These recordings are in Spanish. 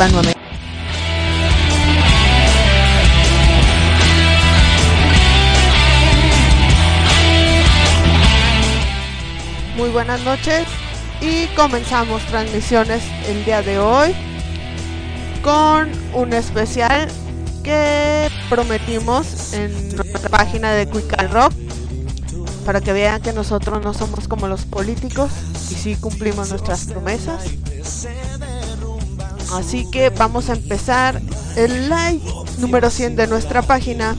participan nuevamente. Muy buenas noches y comenzamos transmisiones el día de hoy con un especial que prometimos en nuestra página de Cuical Rock, para que vean que nosotros no somos como los políticos y sí cumplimos nuestras promesas. Así que vamos a empezar. El live número 100 de nuestra página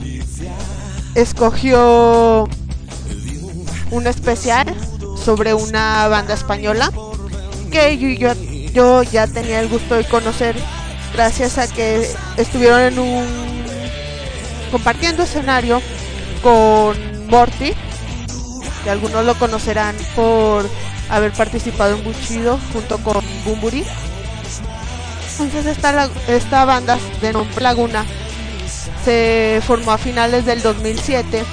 escogió un especial sobre una banda española que yo ya tenía el gusto de conocer, gracias a que estuvieron compartiendo escenario con Morty, que algunos lo conocerán por haber participado en Bushido junto con Bumburi. Entonces esta banda de nombre Laguna se formó a finales del 2007,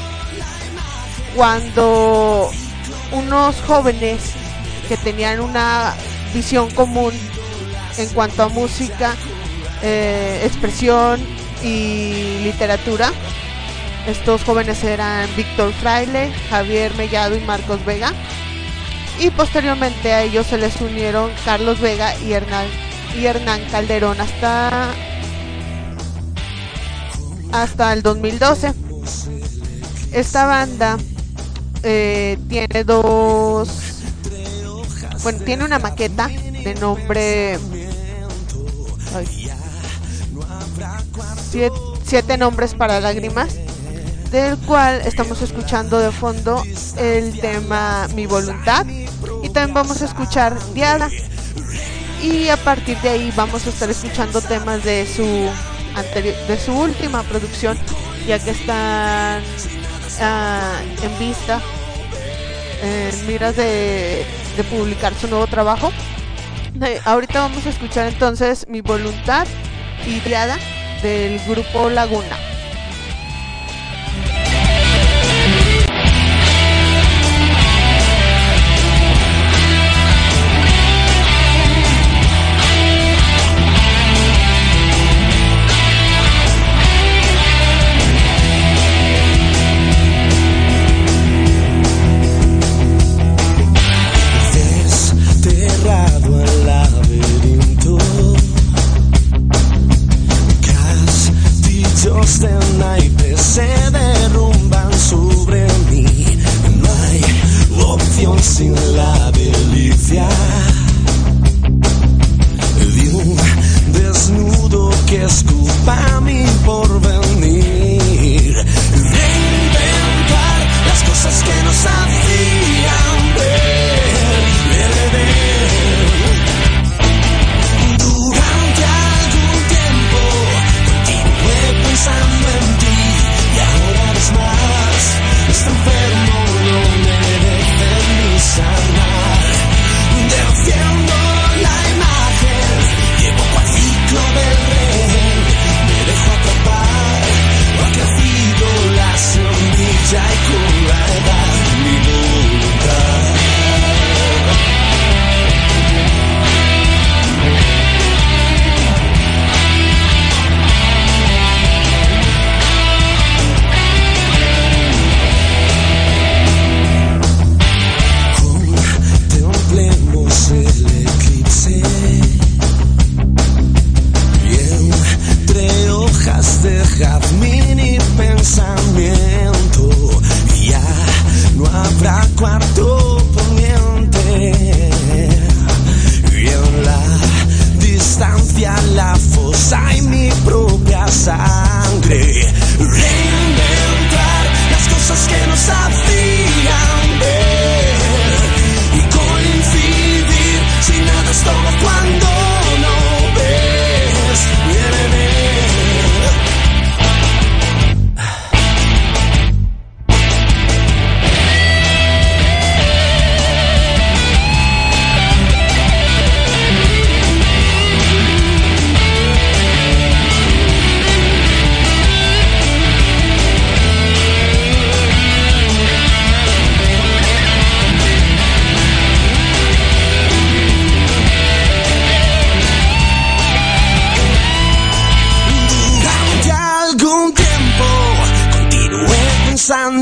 cuando unos jóvenes que tenían una visión común en cuanto a música, expresión y literatura. Estos jóvenes eran Víctor Fraile, Javier Mellado y Marcos Vega, y posteriormente a ellos se les unieron Carlos Vega y Hernán Calderón hasta el 2012. Esta banda tiene tiene una maqueta de nombre 7 nombres para lágrimas, del cual estamos escuchando de fondo el tema Mi Voluntad, y también vamos a escuchar Diada, y a partir de ahí vamos a estar escuchando temas de su última producción, ya que están en vista, en miras de publicar su nuevo trabajo. Ahorita vamos a escuchar entonces Mi Voluntad y Diada del grupo Laguna. De naipes se derrumban sobre mí. No hay opción sin la delicia de un desnudo que escupa mi porvenir. Reinventar las cosas que nos hacían ver. Durante algún tiempo continué pensando en ti, y ahora es más, este enfermo no merece ni sanar. Defiendo la imagen, llevo cual ciclo del rehén, me dejo atrapar, o ha crecido la semilla y con la edad mi voluntad. Contemplemos el eclipse y entre hojas de jazmín y pensamiento ya no habrá cuarto poniente, y en la distancia la fosa y mi propia sangre. Reinventar las cosas que nos hacían ver y coincidir, si nada es todo cuando no ves.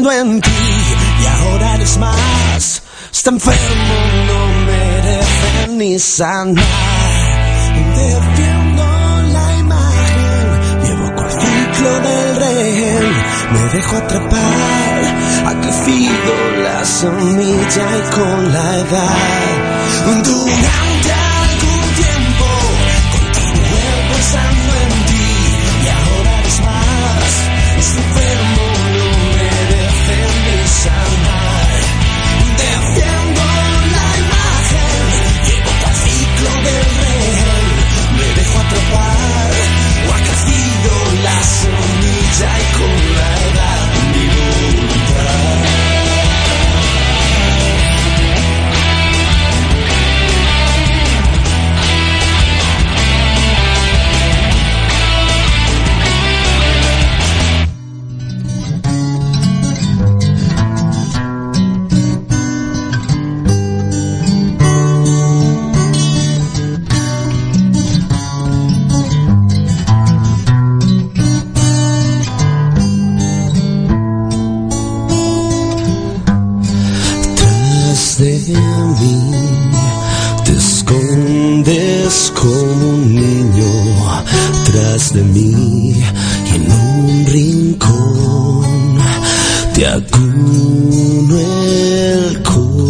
pensando en ti y ahora eres más. Está enfermo, no merece ni sanar. Defiendo la imagen, llevo con el ciclo del rehén. Me dejo atrapar, ha crecido la semilla y con la edad. Durante algún tiempo continué pensando en ti y ahora eres más. Este enfermo no merece ni sanar. Defiendo la imagen, llevo al ciclo del rehén. Me dejo atrapar, o ha crecido la semilla y con la edad mi voluntad. De mí te escondes como un niño tras de mí y en un rincón te acuno el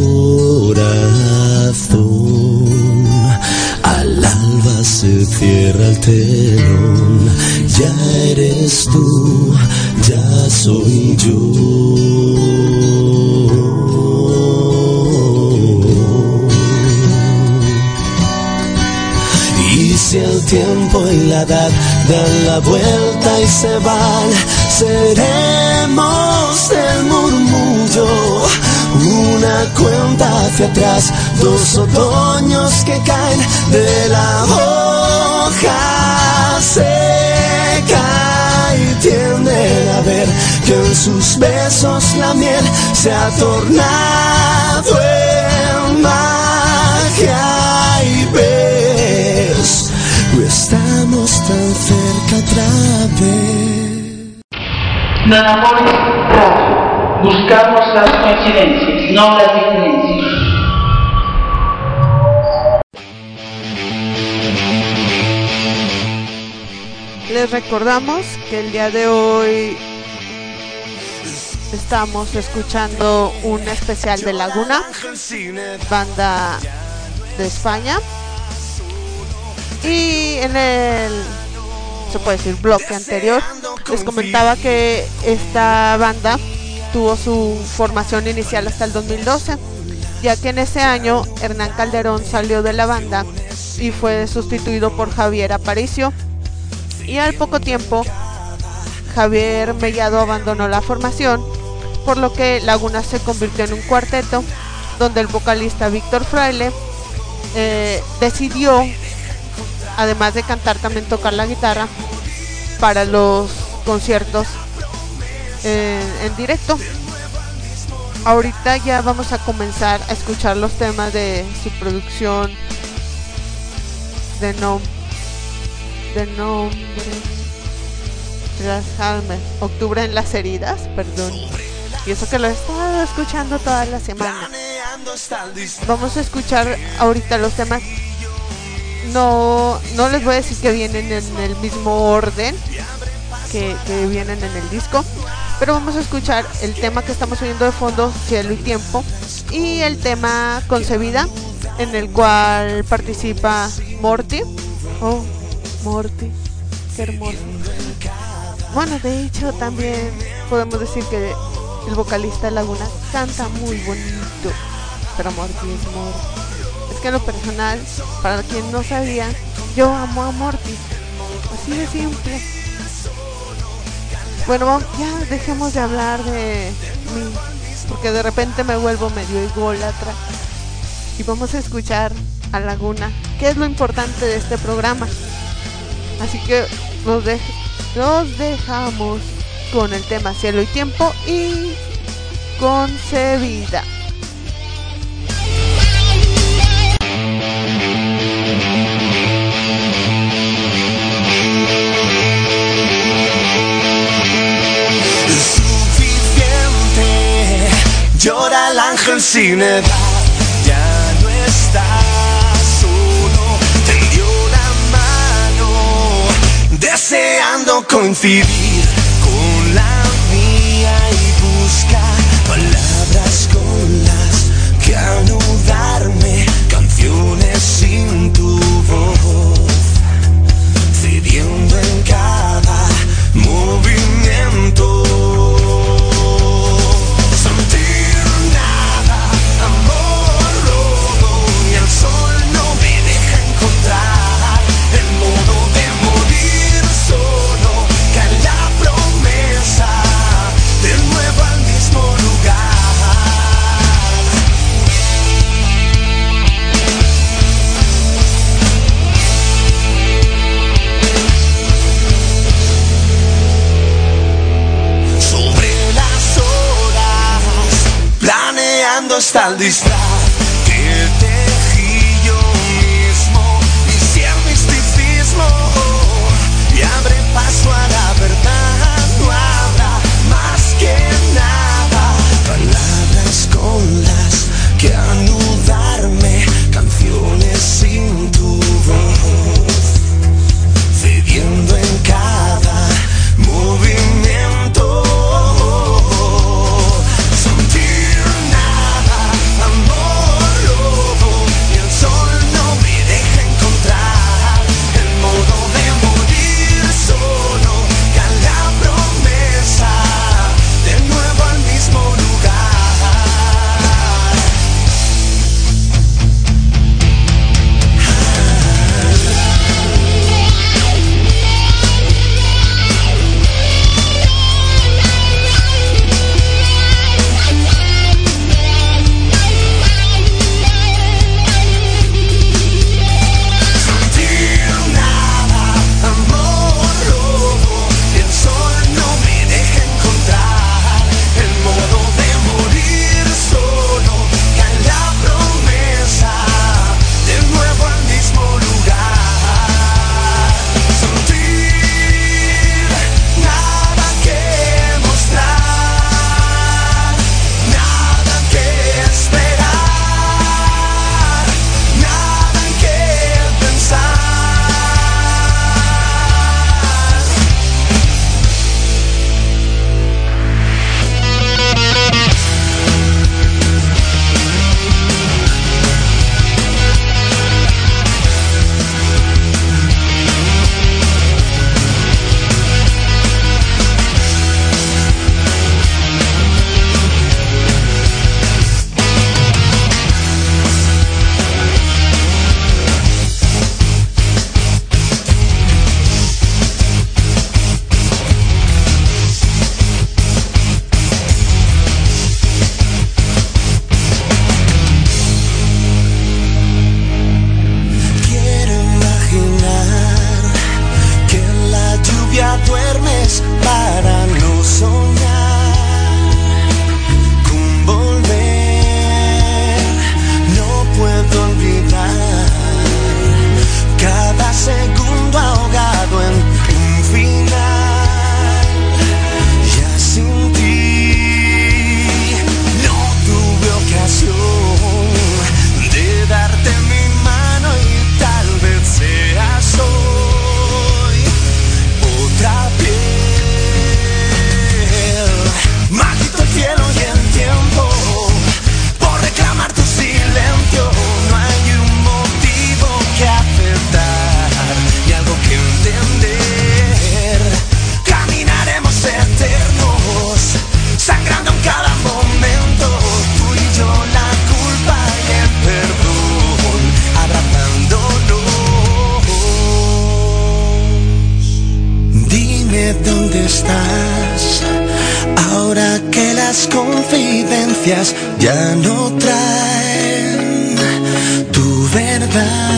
corazón. Al alba se cierra el telón, ya eres tú, ya soy yo. Si el tiempo y la edad dan la vuelta y se van, seremos el murmullo, una cuenta hacia atrás, dos otoños que caen de la hoja seca y tienden a ver que en sus besos la miel se ha tornado en magia y ves. Estamos tan cerca otra vez. Nanamores Radio. Buscamos las coincidencias, no las diferencias. Les recordamos que el día de hoy estamos escuchando un especial de Laguna, banda de España. Y en el, se puede decir, bloque anterior, les comentaba que esta banda tuvo su formación inicial hasta el 2012, ya que en ese año Hernán Calderón salió de la banda y fue sustituido por Javier Aparicio, y al poco tiempo Javier Mellado abandonó la formación, por lo que Laguna se convirtió en un cuarteto, donde el vocalista Víctor Fraile decidió, además de cantar, también tocar la guitarra para los conciertos en directo. Ahorita ya vamos a comenzar a escuchar los temas de su producción de nombre Trashalmer, Octubre en las heridas, perdón. Y eso que lo he estado escuchando toda la semana. Vamos a escuchar ahorita los temas. No les voy a decir que vienen en el mismo orden que vienen en el disco, pero vamos a escuchar el tema que estamos oyendo de fondo, Cielo y Tiempo, y el tema Concebida, en el cual participa Morty. Oh, Morty, qué hermoso. Bueno, de hecho también podemos decir que el vocalista de Laguna canta muy bonito, pero Morty es Morty. Es que en lo personal, para quien no sabía, yo amo a Morty, así de simple. Bueno, ya dejemos de hablar de mí, porque de repente me vuelvo medio ególatra, y vamos a escuchar a Laguna, que es lo importante de este programa. Así que los dejamos con el tema Cielo y Tiempo y Concebida. Suficiente el sin edad, ya no estás solo, tendió la mano, deseando coincidir con la mía y busca palabras con las que anudarme, canciones sin tu voz, cediendo en cada movimiento. Sentir nada, amor loco, y el sol no me deja encontrar el modo de morir solo, cae la promesa de nuevo al mismo lugar. Planeando hasta el disfraz que tejí yo mismo, hice el misticismo y abre paso a la verdad. No habrá más que nada, palabras con las que anudarme, canciones sin tu voz, cediendo en cada movimiento. Ya no traen tu verdad.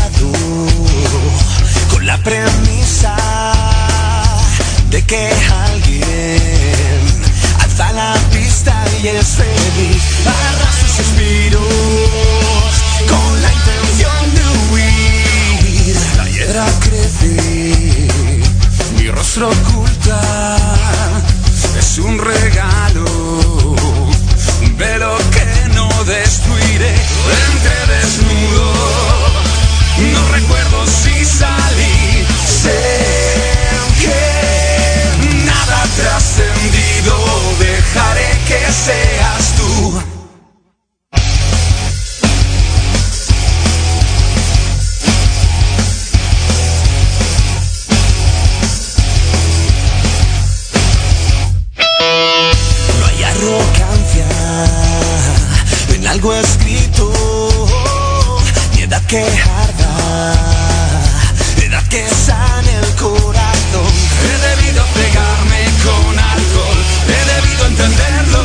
lado, con la premisa de que alguien alza la vista y es feliz. Arrastra suspiros con la intención de huir. La hiedra crece, mi rostro oculta, es un regalo, un velo que no destruiré. Entré desnudo, no recuerdo si salí. Sé que nada ha trascendido, dejaré que seas tú. No hay arrogancia en algo escrito, ni edad que arda, edad que sane el corazón. He debido pegarme con alcohol, he debido entenderlo.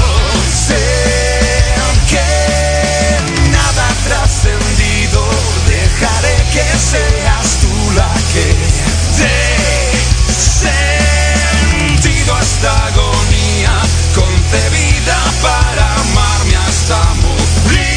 Sé que nada ha trascendido, dejaré que seas tú la que dé sentido a esta agonía, concebida para amarme hasta morir.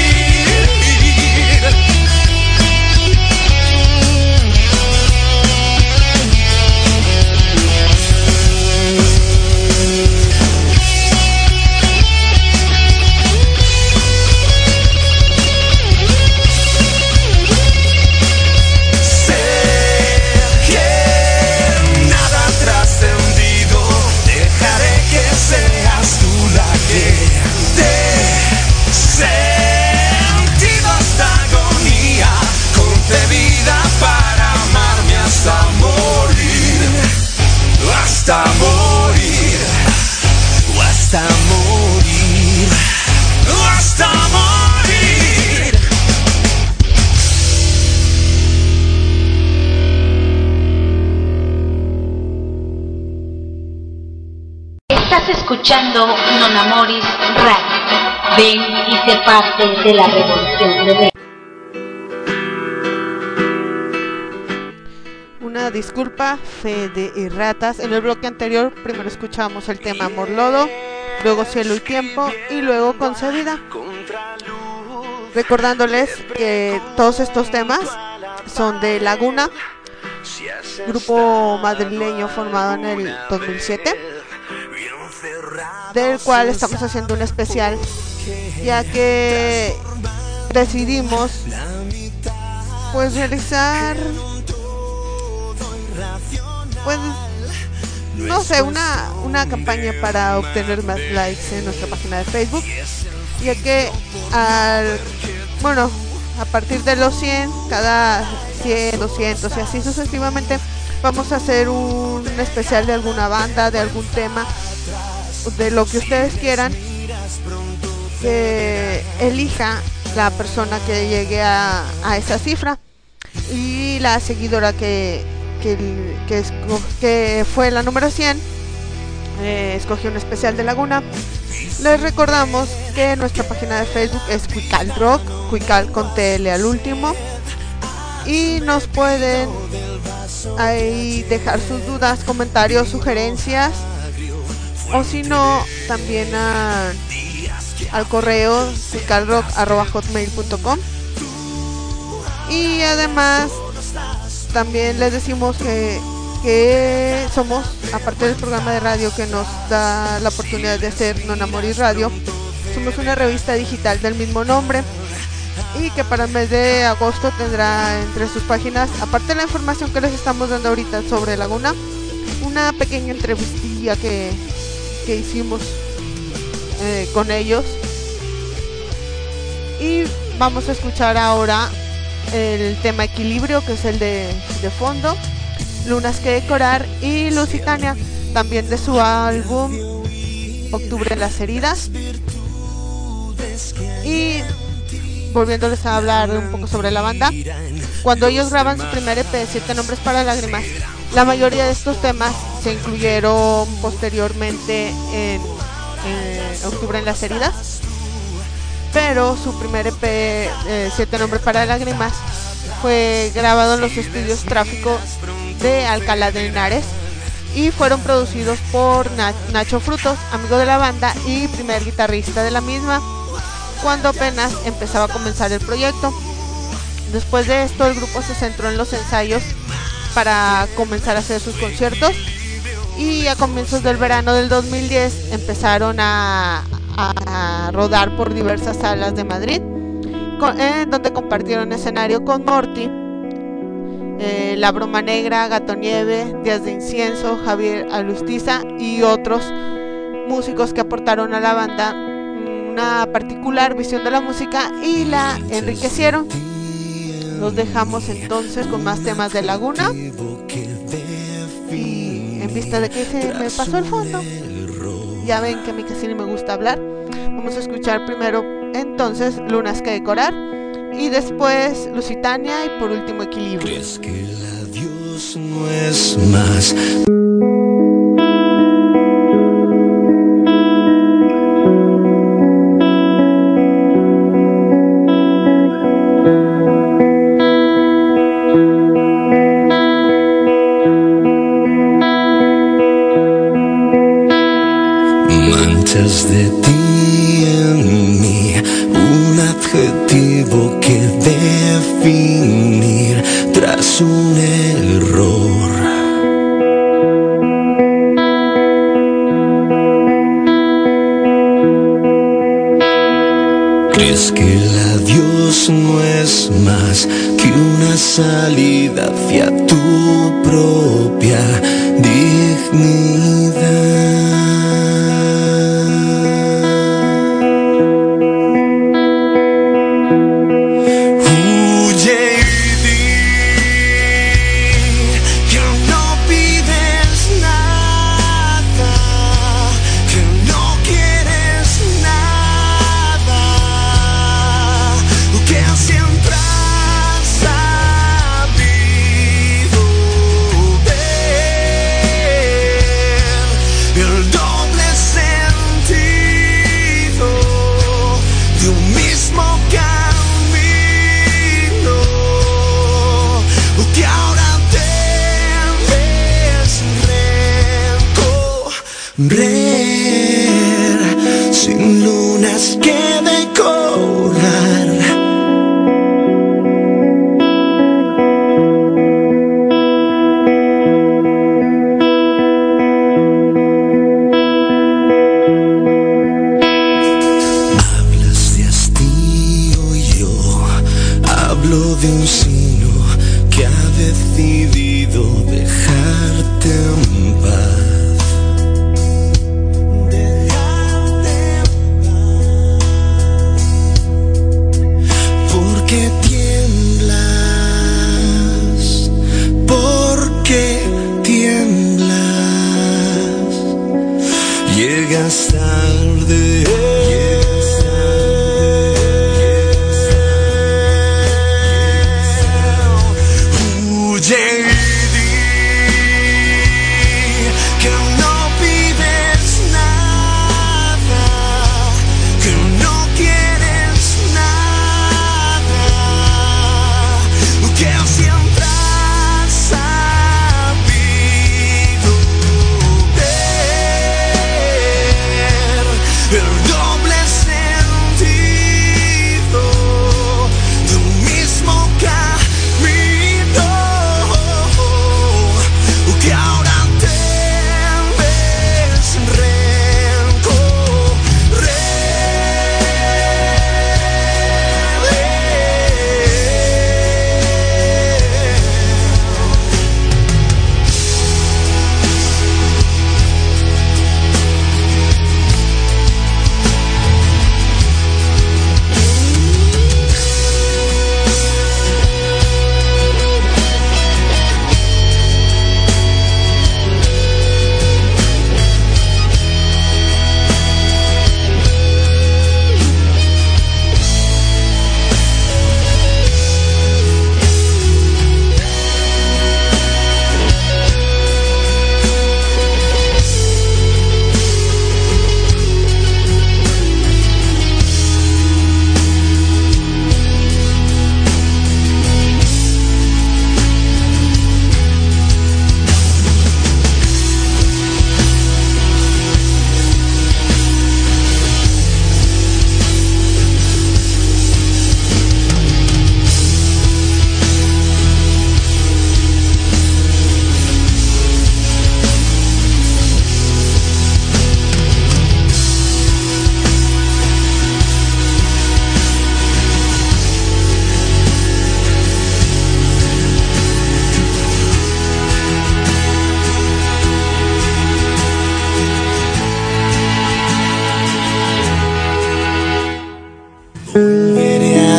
Hasta morir, hasta morir, hasta morir. Estás escuchando Non Amoris Radio. Ven y sé parte de la revolución de Ven. Una disculpa, fe de erratas. En el bloque anterior primero escuchamos el tema Amor Lodo, luego Cielo y Tiempo y luego Concebida. Recordándoles que todos estos temas son de Laguna, grupo madrileño formado en el 2007, del cual estamos haciendo un especial, ya que decidimos pues realizar, pues no sé, una campaña para obtener más likes en nuestra página de Facebook, ya que a partir de los 100, cada 100, 200 y así sucesivamente, vamos a hacer un especial de alguna banda, de algún tema, de lo que ustedes quieran, que elija la persona que llegue a esa cifra, y la seguidora que fue la número 100 escogió un especial de Laguna. Les recordamos que nuestra página de Facebook es Cuical Rock, Cuical con TL al último, y nos pueden ahí dejar sus dudas, comentarios, sugerencias, o si no, también al correo cuicalrock@hotmail.com. Y además también les decimos que somos, aparte del programa de radio que nos da la oportunidad de hacer Non Amoris Radio, somos una revista digital del mismo nombre, y que para el mes de agosto tendrá entre sus páginas, aparte de la información que les estamos dando ahorita sobre Laguna, una pequeña entrevistilla que hicimos con ellos. Y vamos a escuchar ahora el tema Equilibrio, que es el de fondo, Lunas que decorar y Lusitania, también de su álbum Octubre en las heridas. Y volviéndoles a hablar un poco sobre la banda, cuando ellos graban su primer EP, 7 nombres para lágrimas, la mayoría de estos temas se incluyeron posteriormente en Octubre en las heridas, pero su primer EP, 7 nombres para lágrimas, Fue grabado en los estudios Tráfico de Alcalá de Henares y fueron producidos por Nacho Frutos, amigo de la banda y primer guitarrista de la misma, cuando apenas empezaba a comenzar el proyecto. Después de esto, el grupo se centró en los ensayos para comenzar a hacer sus conciertos, y a comienzos del verano del 2010 empezaron a rodar por diversas salas de Madrid, donde compartieron escenario con Morty, La Broma Negra, Gato Nieve, Días de Incienso, Javier Alustiza y otros músicos que aportaron a la banda una particular visión de la música y la enriquecieron. Los dejamos entonces con más temas de Laguna, y en vista de que se me pasó el fondo, ya ven que a mí casi ni me gusta hablar, vamos a escuchar primero entonces Lunas que decorar, y después Lusitania, y por último Equilibrio. ¿Crees que el adiós no es más? Manchas de ti en mí, un adjetivo que definir tras un error. ¿Crees que el adiós no es más que una salida hacia tu propia dignidad? Sin lunas que decorar. Hablas de hastío y yo hablo de un sino que ha decidido dejarte en paz. Llegas tarde, huye y di que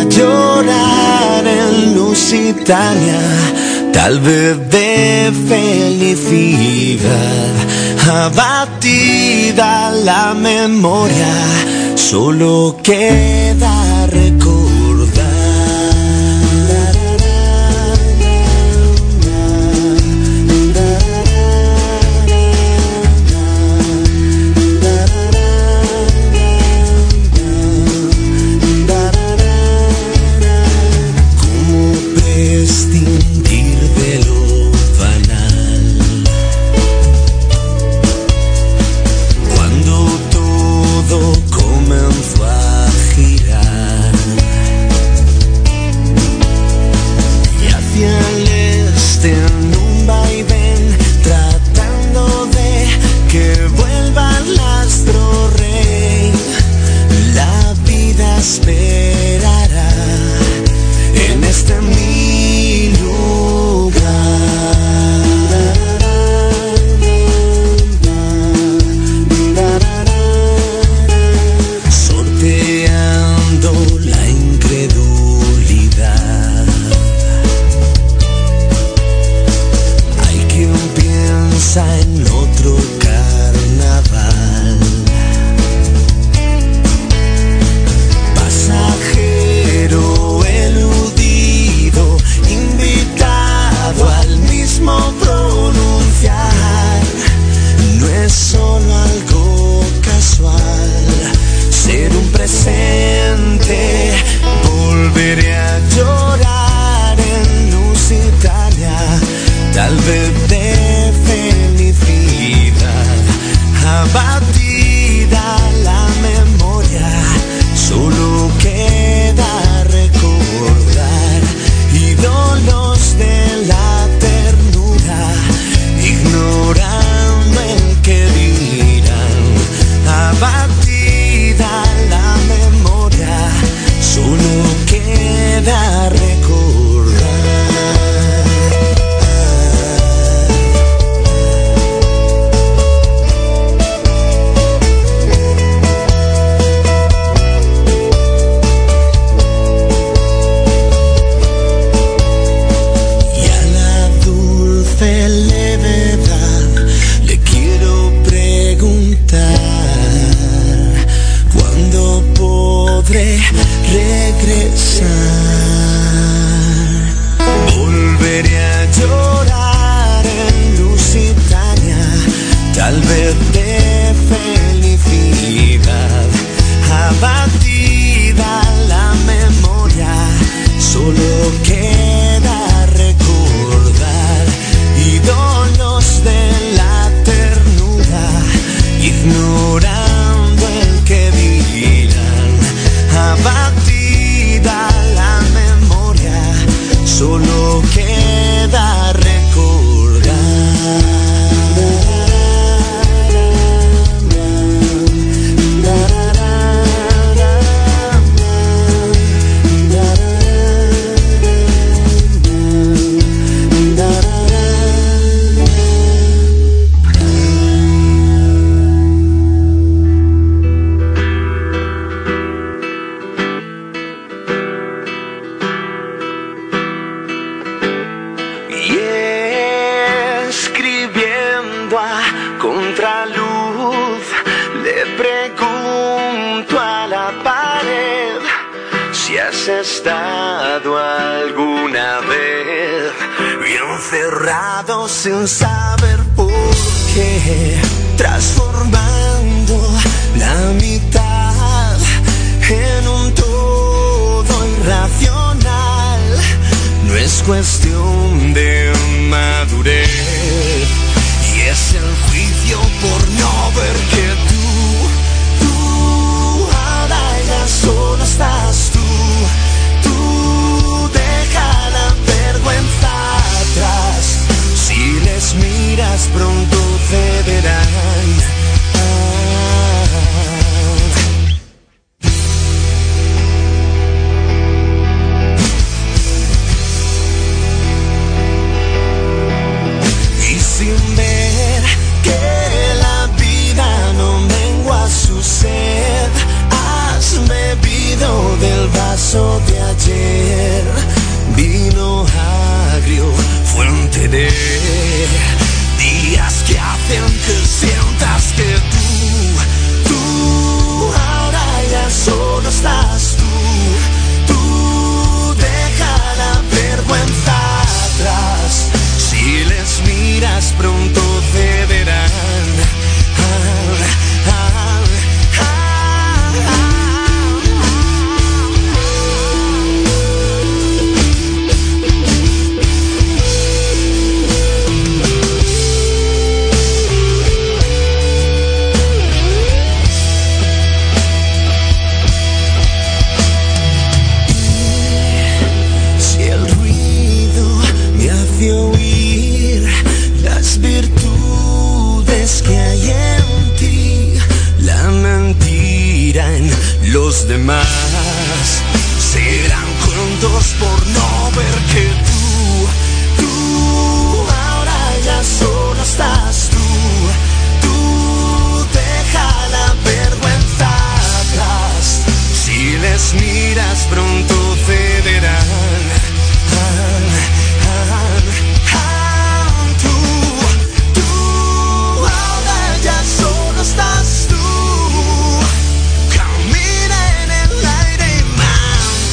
llorar en Lusitania, tal vez de felicidad, abatida la memoria, solo queda recordar. Esperará en este mi lugar, sorteando la incredulidad. Hay quien piensa en otro carnaval, eludido, invitado al mismo pronunciar. No es solo algo casual ser un presente. Volveré a llorar en Lusitania, tal vez de felicidad, abatida la memoria, solo queda recordar ídolos de la ternura, ignorando el que dirán, abatida la memoria, solo queda recordar. Regresar, volveré a llorar en Lusitania, tal vez de felicidad, abatida la memoria, solo queda recordar ídolos de la ternura, ignorando el que dirán, abatida la memoria, solo queda recordar. Contraluz, le pregunto a la pared si has estado alguna vez encerrado sin saber por qué, transformando la mitad en un todo irracional. No es cuestión de madurez, es el juicio por no ver que tú ahora ya solo estás tú deja la vergüenza atrás, si les miras pronto cederán. Y sin ver que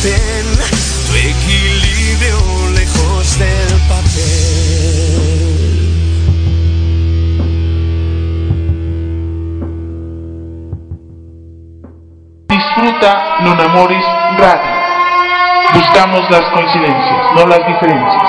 mantén tu equilibrio lejos del papel. Disfruta Nonamoris Radio. Buscamos las coincidencias, no las diferencias.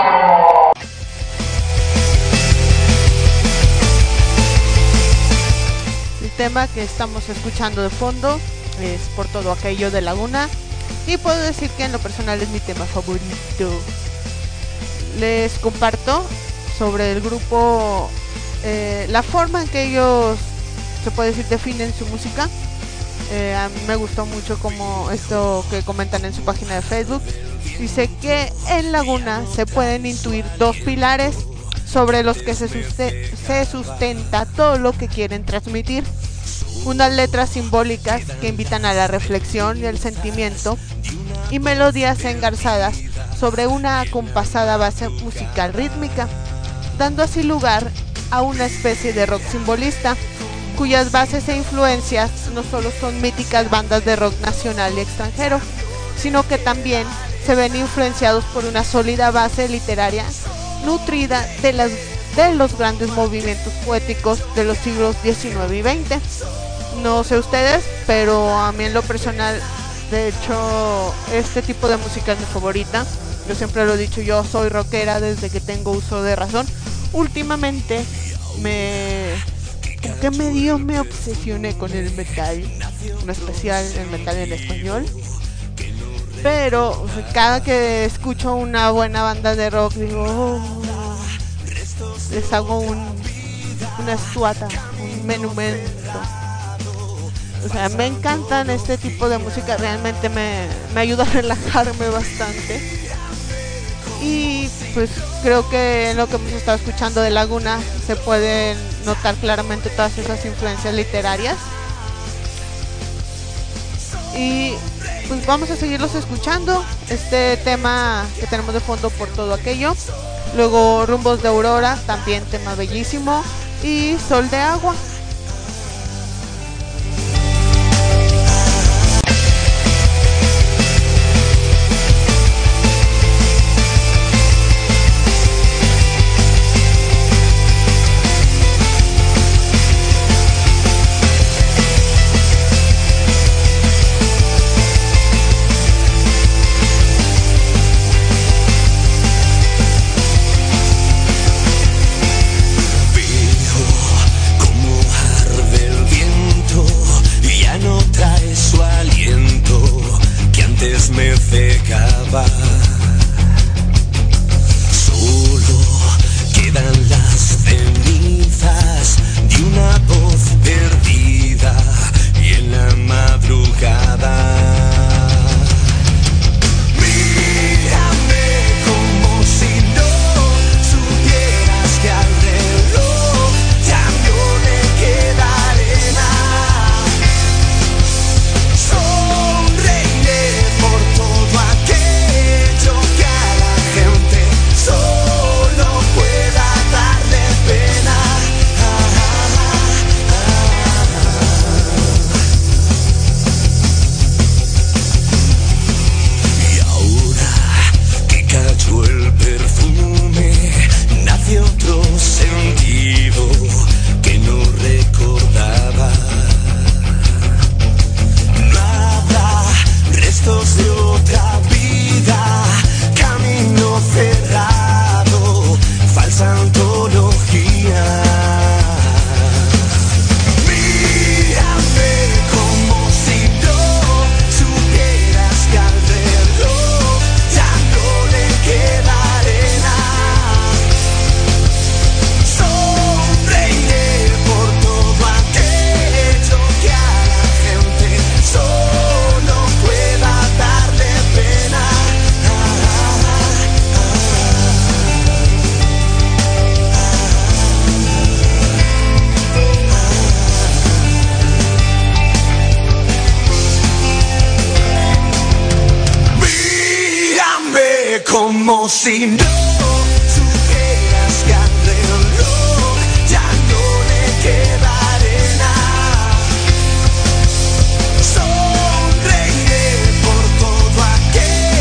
El tema que estamos escuchando de fondo es Por todo aquello de Laguna, y puedo decir que en lo personal es mi tema favorito. Les comparto sobre el grupo, la forma en que ellos, se puede decir, definen su música. A mí me gustó mucho como esto que comentan en su página de Facebook. Dice que en Laguna se pueden intuir dos pilares sobre los que se sustenta todo lo que quieren transmitir. Unas letras simbólicas que invitan a la reflexión y el sentimiento, y melodías engarzadas sobre una acompasada base musical rítmica, dando así lugar a una especie de rock simbolista, cuyas bases e influencias no solo son míticas bandas de rock nacional y extranjero, sino que también se ven influenciados por una sólida base literaria nutrida de los grandes movimientos poéticos de los siglos XIX y XX. No sé ustedes, pero a mí en lo personal, de hecho, este tipo de música es mi favorita. Yo siempre lo he dicho, yo soy rockera desde que tengo uso de razón. Últimamente me obsesioné con el metal, en especial el metal en español. Pero o sea, cada que escucho una buena banda de rock digo, les hago una estatua, un monumento. O sea, me encantan este tipo de música, realmente me ayuda a relajarme bastante. Y pues creo que en lo que hemos estado escuchando de Laguna se pueden notar claramente todas esas influencias literarias. Y pues vamos a seguirlos escuchando. Este tema que tenemos de fondo, Por todo aquello. Luego Rumbos de Aurora, también tema bellísimo. Y Sol de Agua. Me cegaba. Solo quedan las cenizas de una voz perdida y en la madrugada. Mírame como si no supieras que al reloj ya no le queda arena. Por todo aquello que a la gente solo pueda darle pena. Y ahora que cayó el perfume, nace otro sentido que no recordaba. Restos de otra vida, camino cerrado, falsa antología. Mírame como si no supieras que al reloj ya no le queda arena. Sonreiré por todo aquello que a la gente solo pueda darle pena. Mírame como si no supieras que al reloj ya no le queda arena. Sonreiré por todo aquello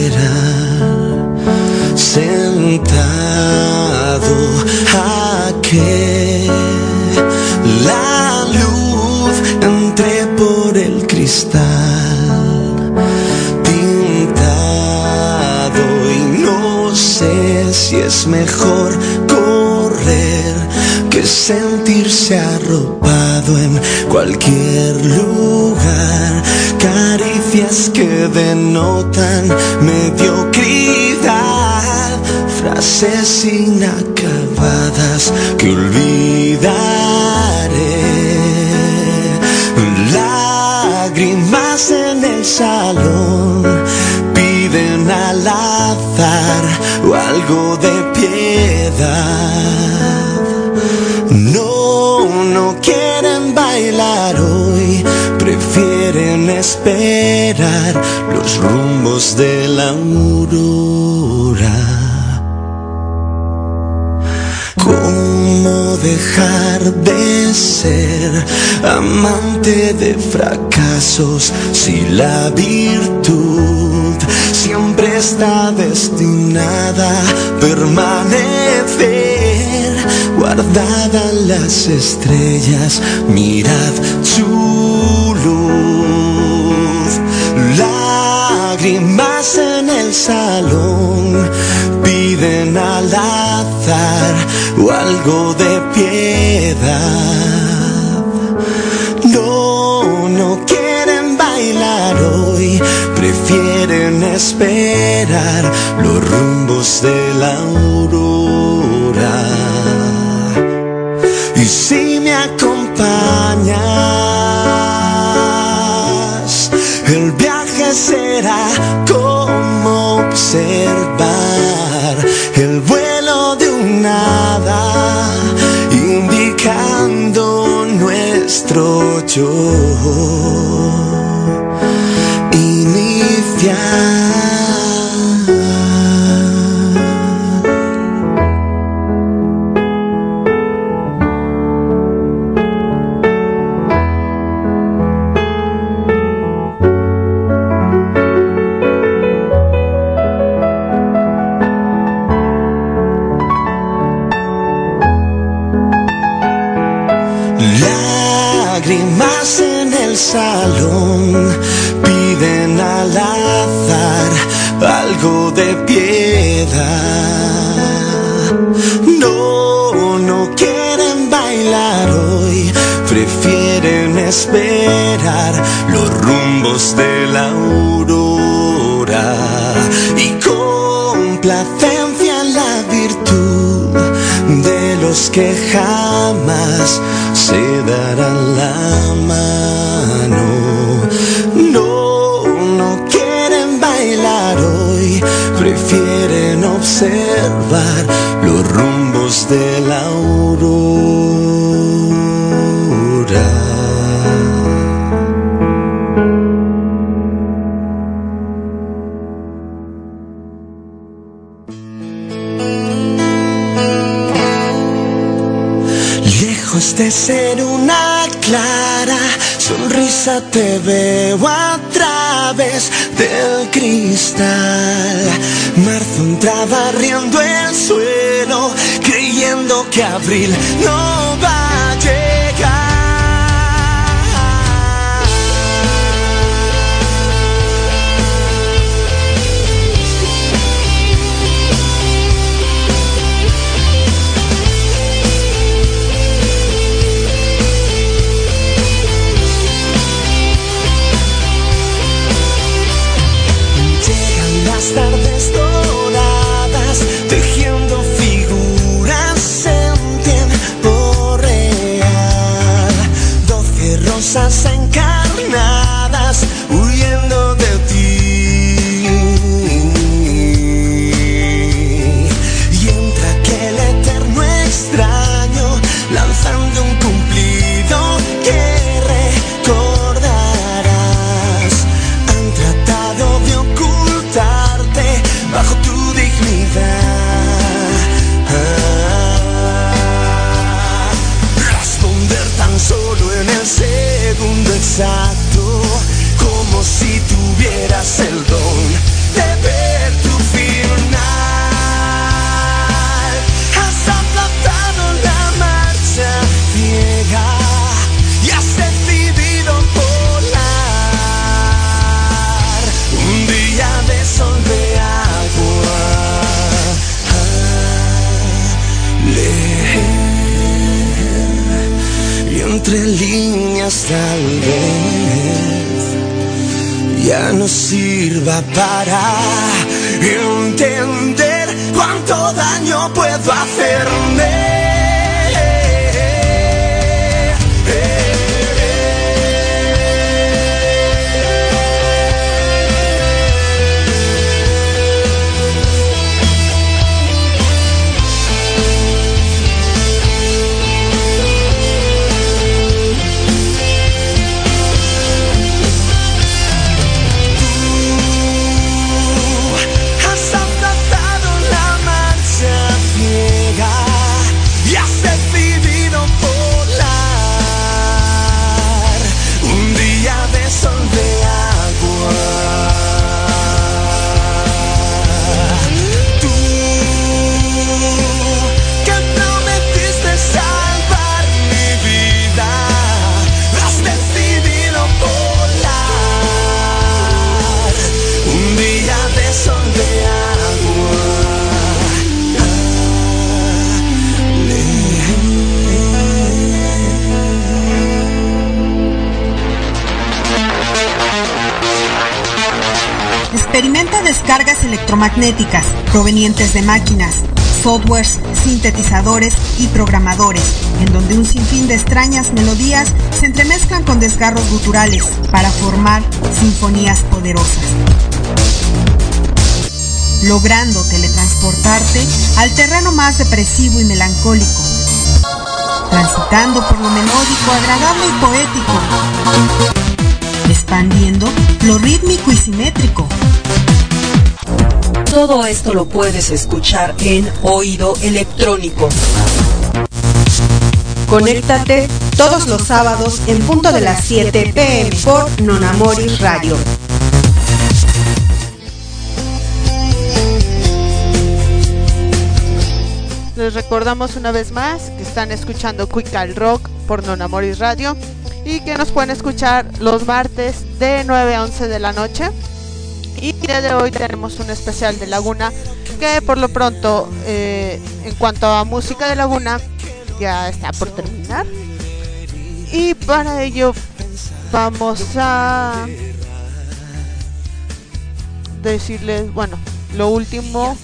sentado a que la luz entre por el cristal pintado y no sé si es mejor correr que sentirse arropado en cualquier lugar. Caricias que denotan mediocridad, frases inacabadas que olvidaré, lágrimas en el salón piden al azar o algo de piedad. No quieren bailar hoy, prefieren esperar los rumbos de la aurora. ¿Cómo dejar de ser amante de fracasos si la virtud siempre está destinada a permanecer? Guardada en las estrellas, mirad su luz. Lágrimas en el salón piden al azar o algo de piedad. No quieren bailar hoy, prefieren esperar los rumbos de la aurora. Y si me acompañas, el viaje será como observar el vuelo de un hada, indicando nuestro yo inicial. Lágrimas en el salón piden al azar algo de piedad. No quieren bailar hoy, prefieren esperar los rumbos de la aurora. Y complacencia en la virtud de los que jamás se darán la mano. No quieren bailar hoy, prefieren observar los rumbos de la aurora. Lejos de ser una clara sonrisa, te veo a través del cristal. Marzo entraba riendo el suelo, creyendo que abril no va a llegar. Las tardes doradas, tejiendo figuras en tiempo real. 12 rosas encarnadas, huyendo de ti. Y entra aquel eterno extraño, lanzando un cumplido que recordarás. Han tratado de ocultarte bajo tal vez ya no sirva para entender cuánto daño puedo hacerme. Experimenta descargas electromagnéticas provenientes de máquinas, softwares, sintetizadores y programadores, en donde un sinfín de extrañas melodías se entremezclan con desgarros guturales para formar sinfonías poderosas, logrando teletransportarte al terreno más depresivo y melancólico, transitando por lo melódico, agradable y poético, expandiendo lo rítmico y simétrico. Todo esto lo puedes escuchar en Oído Electrónico. Conéctate todos los sábados en punto de las 7 p.m. por Nonamoris Radio. Les recordamos una vez más que están escuchando Quical Rock por Nonamoris Radio y que nos pueden escuchar los martes de 9 a 11 de la noche. Y el día de hoy tenemos un especial de Laguna que por lo pronto, en cuanto a música de Laguna, ya está por terminar. Y para ello vamos a decirles, bueno, lo último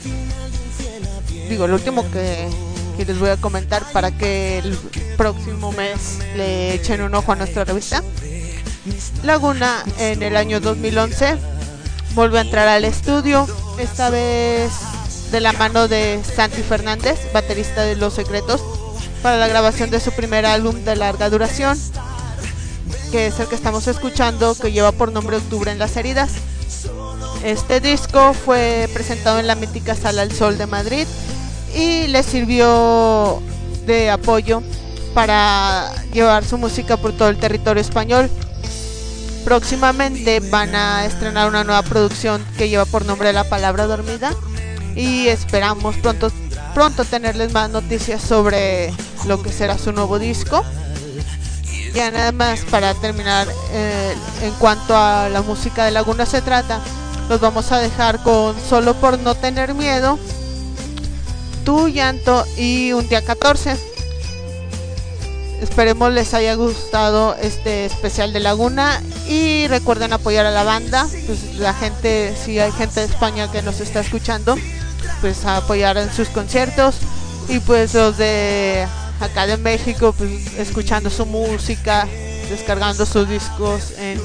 que les voy a comentar para que el próximo mes le echen un ojo a nuestra revista. Laguna en el año 2011 volvió a entrar al estudio, esta vez de la mano de Santi Fernández, baterista de Los Secretos, para la grabación de su primer álbum de larga duración, que es el que estamos escuchando, que lleva por nombre Octubre en las heridas. Este disco fue presentado en la mítica Sala El Sol de Madrid y le sirvió de apoyo para llevar su música por todo el territorio español. Próximamente van a estrenar una nueva producción que lleva por nombre La Palabra Dormida y esperamos pronto tenerles más noticias sobre lo que será su nuevo disco. Ya nada más para terminar, en cuanto a la música de Laguna se trata, los vamos a dejar con Solo por no tener miedo, Tu llanto y Un día 14. Esperemos les haya gustado este especial de Laguna y recuerden apoyar a la banda, pues la gente, si hay gente de España que nos está escuchando, pues a apoyar en sus conciertos, y pues los de acá de México, pues escuchando su música, descargando sus discos en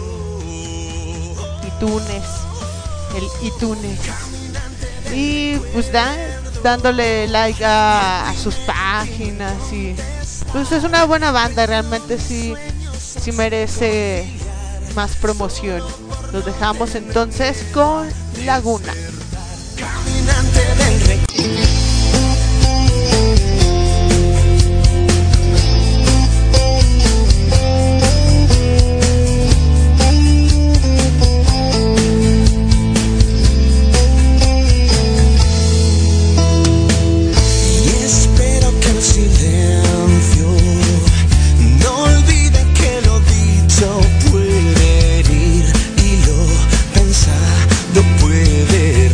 iTunes, y pues dándole like a sus páginas, y pues es una buena banda, realmente sí merece más promoción. Los dejamos entonces con Laguna. Puede herir y lo pensado puede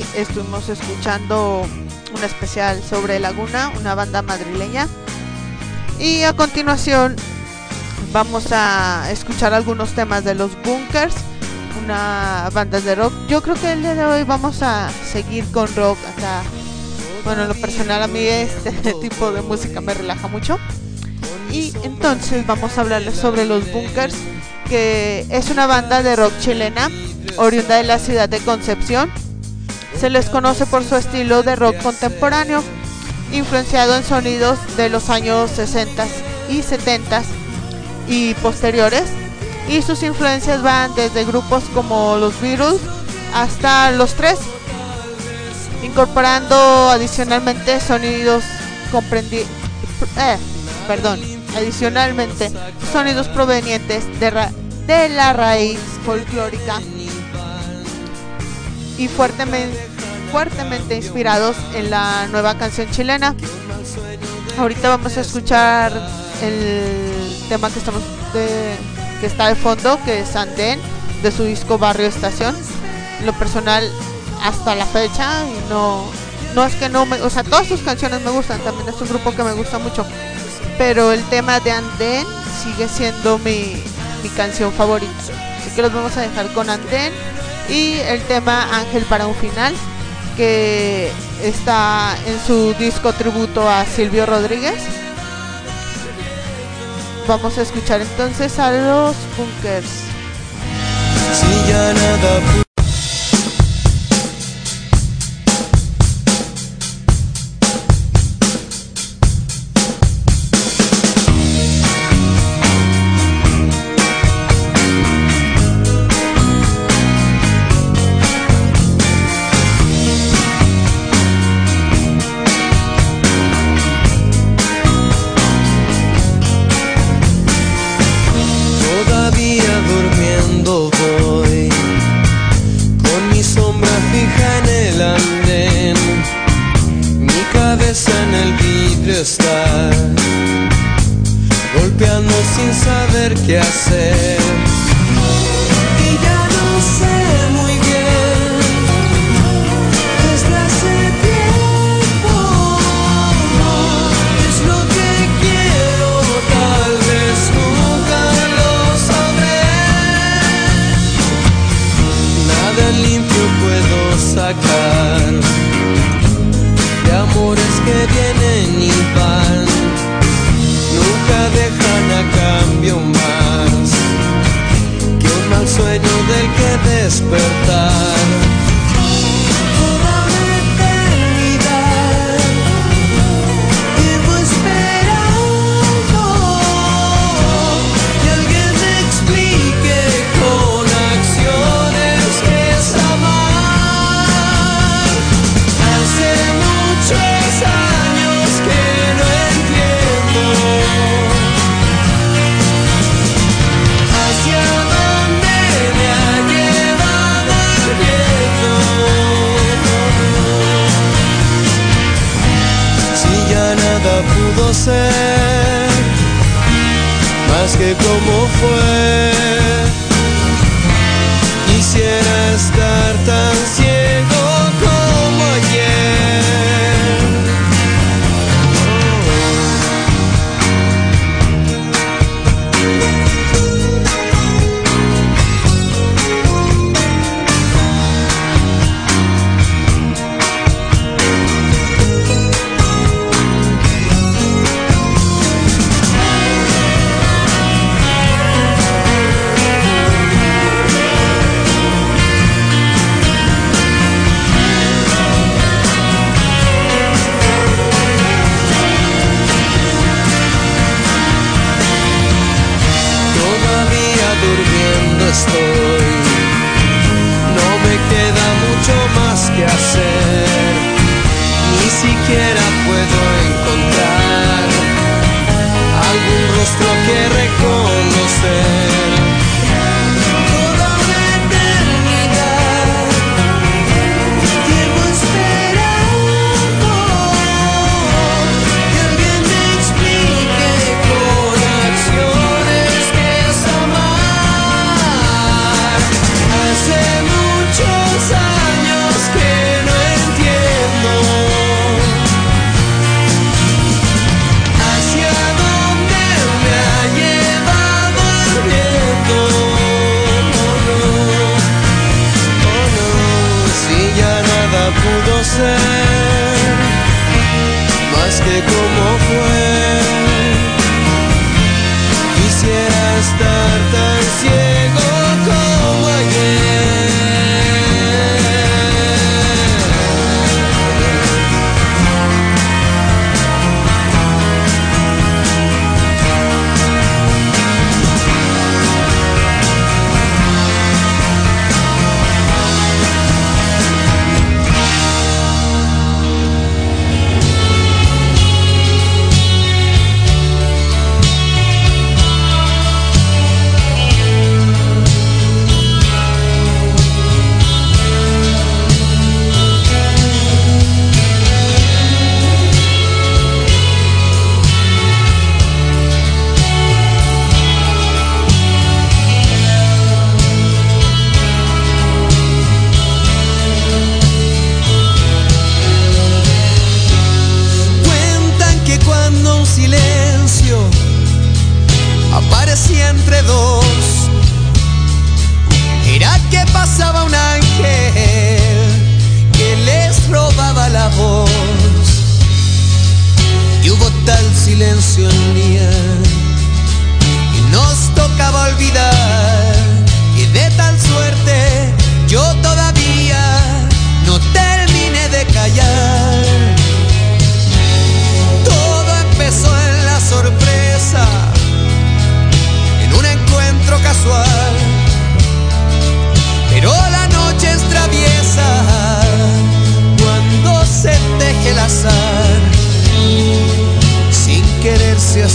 estuvimos escuchando un especial sobre Laguna, una banda madrileña. Y a continuación vamos a escuchar algunos temas de los Bunkers, una banda de rock. Yo creo que el día de hoy vamos a seguir con rock acá. Bueno, en lo personal a mí este tipo de música me relaja mucho. Y entonces vamos a hablarles sobre los Bunkers, que es una banda de rock chilena oriunda de la ciudad de Concepción. Se les conoce por su estilo de rock contemporáneo, influenciado en sonidos de los años 60 y 70 y posteriores, y sus influencias van desde grupos como los Beatles hasta los Tres, incorporando adicionalmente sonidos provenientes de la raíz folclórica y fuertemente inspirados en la nueva canción chilena. Ahorita vamos a escuchar el tema que está de fondo, que es Andén, de su disco Barrio Estación. En lo personal, hasta la fecha, y no es que no me, o sea, todas sus canciones me gustan, también es un grupo que me gusta mucho, pero el tema de Andén sigue siendo mi canción favorita. Así que los vamos a dejar con Andén y el tema Ángel para un final, que está en su disco tributo a Silvio Rodríguez. Vamos a escuchar entonces a los Bunkers. Si ya nada estar golpeando sin saber qué hacer, y ya no sé muy bien desde hace tiempo es lo que quiero, tal vez nunca lo sabré. Nada limpio puedo sacar de amores que vienen y van, nunca dejan a cambio más que un mal sueño del que despertar. Toda una eternidad llevo esperando que alguien me explique con acciones que es amar. Hace muchos años que no entiendo hacia dónde me ha llevado el viento. Si ya nada pudo ser más que como fue, quisiera estar tan ciego como ayer.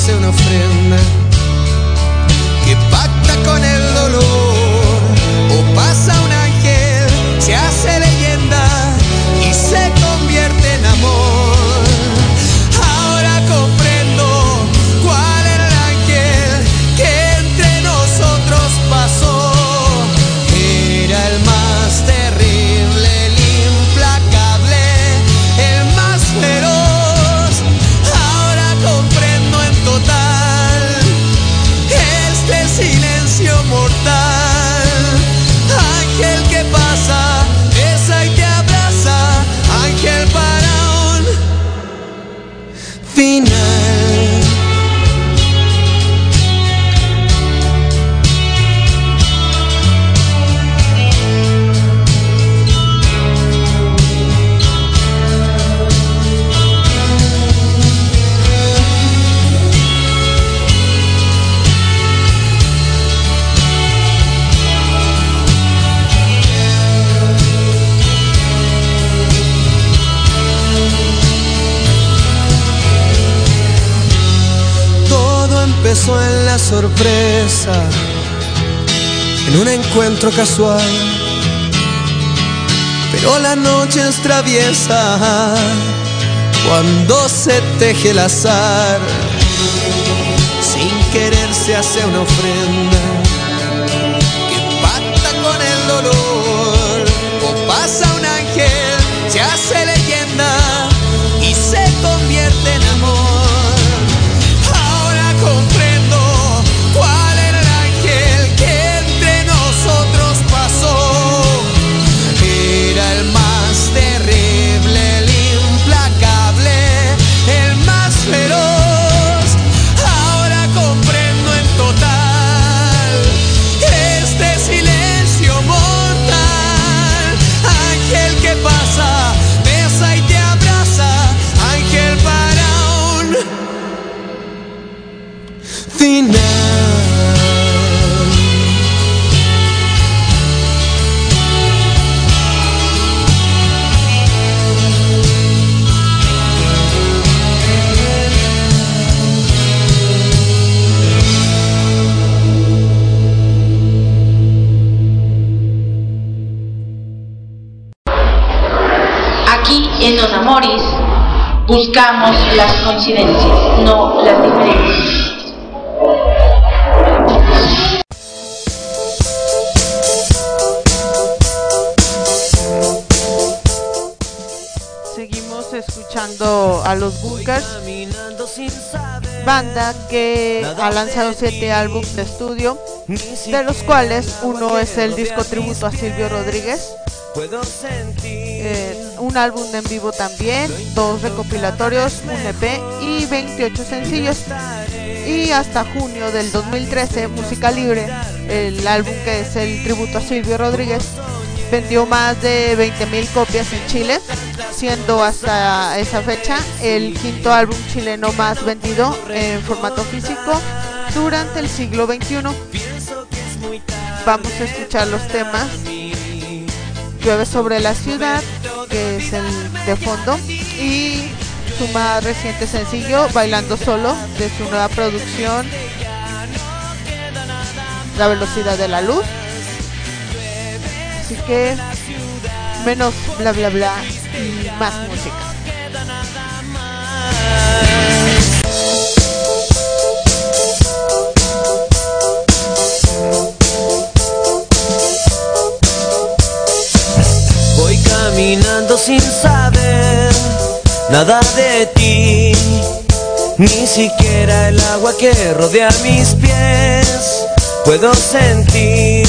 hace una ofrenda, que pacta con el dolor, o pasa un ángel, se hace leyenda y se convierte en amor. Ahora comprendo cuál era el ángel que entre nosotros pasó. Era el más terrible, el implacable, el más feroz. Ahora comprendo en total este silencio mortal. Ángel que pasa, besa y te abraza. Ángel para un final. Empezó en la sorpresa, en un encuentro casual, pero la noche es traviesa cuando se teje el azar. Sin querer se hace una ofrenda, que pacta con el dolor, o pasa un ángel, se hace leyenda y se convierte en amor. Comprendo cuál era el ángel que entre nosotros pasó. Era el más terrible, el implacable, el más feroz. Ahora comprendo en total este silencio mortal. Ángel que pasa, besa y te abraza. Ángel para un final. Aquí en Don Amoris buscamos las coincidencias, no las diferencias. Seguimos escuchando a los Bunkers, banda que ha lanzado 7 álbumes de estudio, de los cuales uno es el disco tributo a Silvio Rodríguez, un álbum en vivo también, 2 recopilatorios, un EP y 28 sencillos. Y hasta junio del 2013, Música Libre, el álbum que es el tributo a Silvio Rodríguez, vendió más de 20,000 copias en Chile, siendo hasta esa fecha el 5º álbum chileno más vendido en formato físico durante el siglo XXI. Vamos a escuchar los temas: Llueve sobre la ciudad, que es el de fondo, y su más reciente sencillo, Bailando Solo, de su nueva producción, La Velocidad de la Luz. Así que menos bla bla bla y más música. Voy caminando sin saber nada de ti, ni siquiera el agua que rodea mis pies puedo sentir.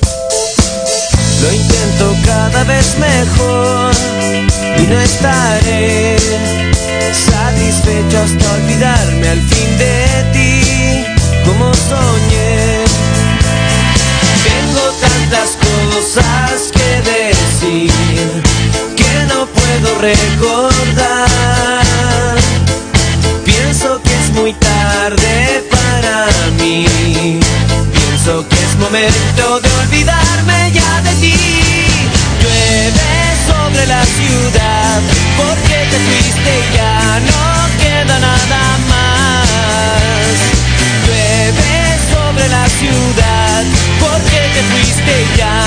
Lo intento cada vez mejor y no estaré satisfecho hasta olvidarme al fin de ti, como soñé. Tengo tantas cosas que decir que no puedo recordar. Pienso que es muy tarde para mí, pienso que es momento de olvidarme ya de ti. Llueve sobre la ciudad porque te fuiste y ya no queda nada más.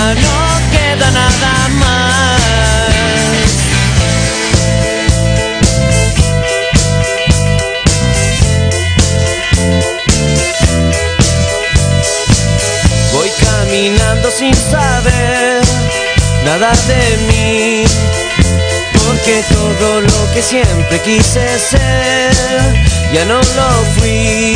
ya no queda nada más. Voy caminando sin saber nada de mí, porque todo lo que siempre quise ser ya no lo fui.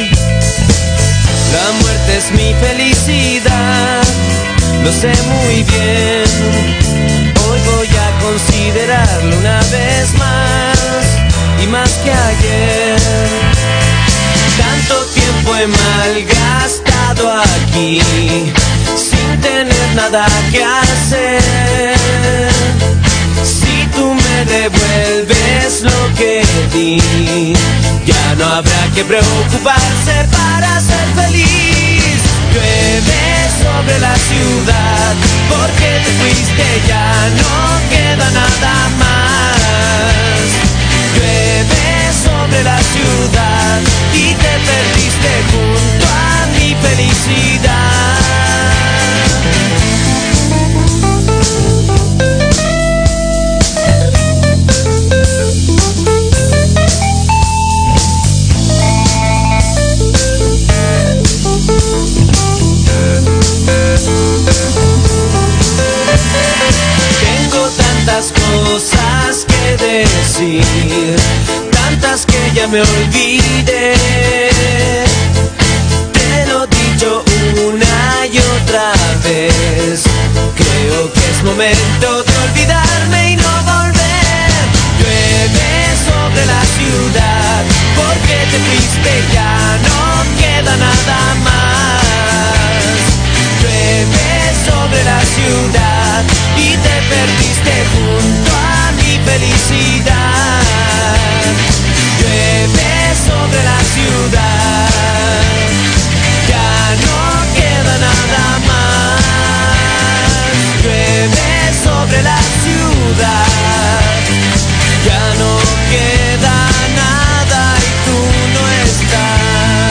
La muerte es mi felicidad, lo sé muy bien. Hoy voy a considerarlo una vez más y más que ayer. Tanto tiempo he malgastado aquí sin tener nada que hacer. Si tú me devuelves lo que di, ya no habrá que preocuparse para ser feliz. Llueve sobre la ciudad, porque te fuiste, ya no queda nada más. Llueve sobre la ciudad y te perdiste junto a mi felicidad. Tengo tantas cosas que decir, tantas que ya me olvidé. Te lo he dicho una y otra vez, creo que es momento de olvidarme y no volver. Llueve sobre la ciudad, porque te fuiste, ya no queda nada más. Llueve sobre la ciudad y te perdiste junto a mi felicidad. Llueve sobre la ciudad, ya no queda nada más. Llueve sobre la ciudad, ya no queda nada y tú no estás.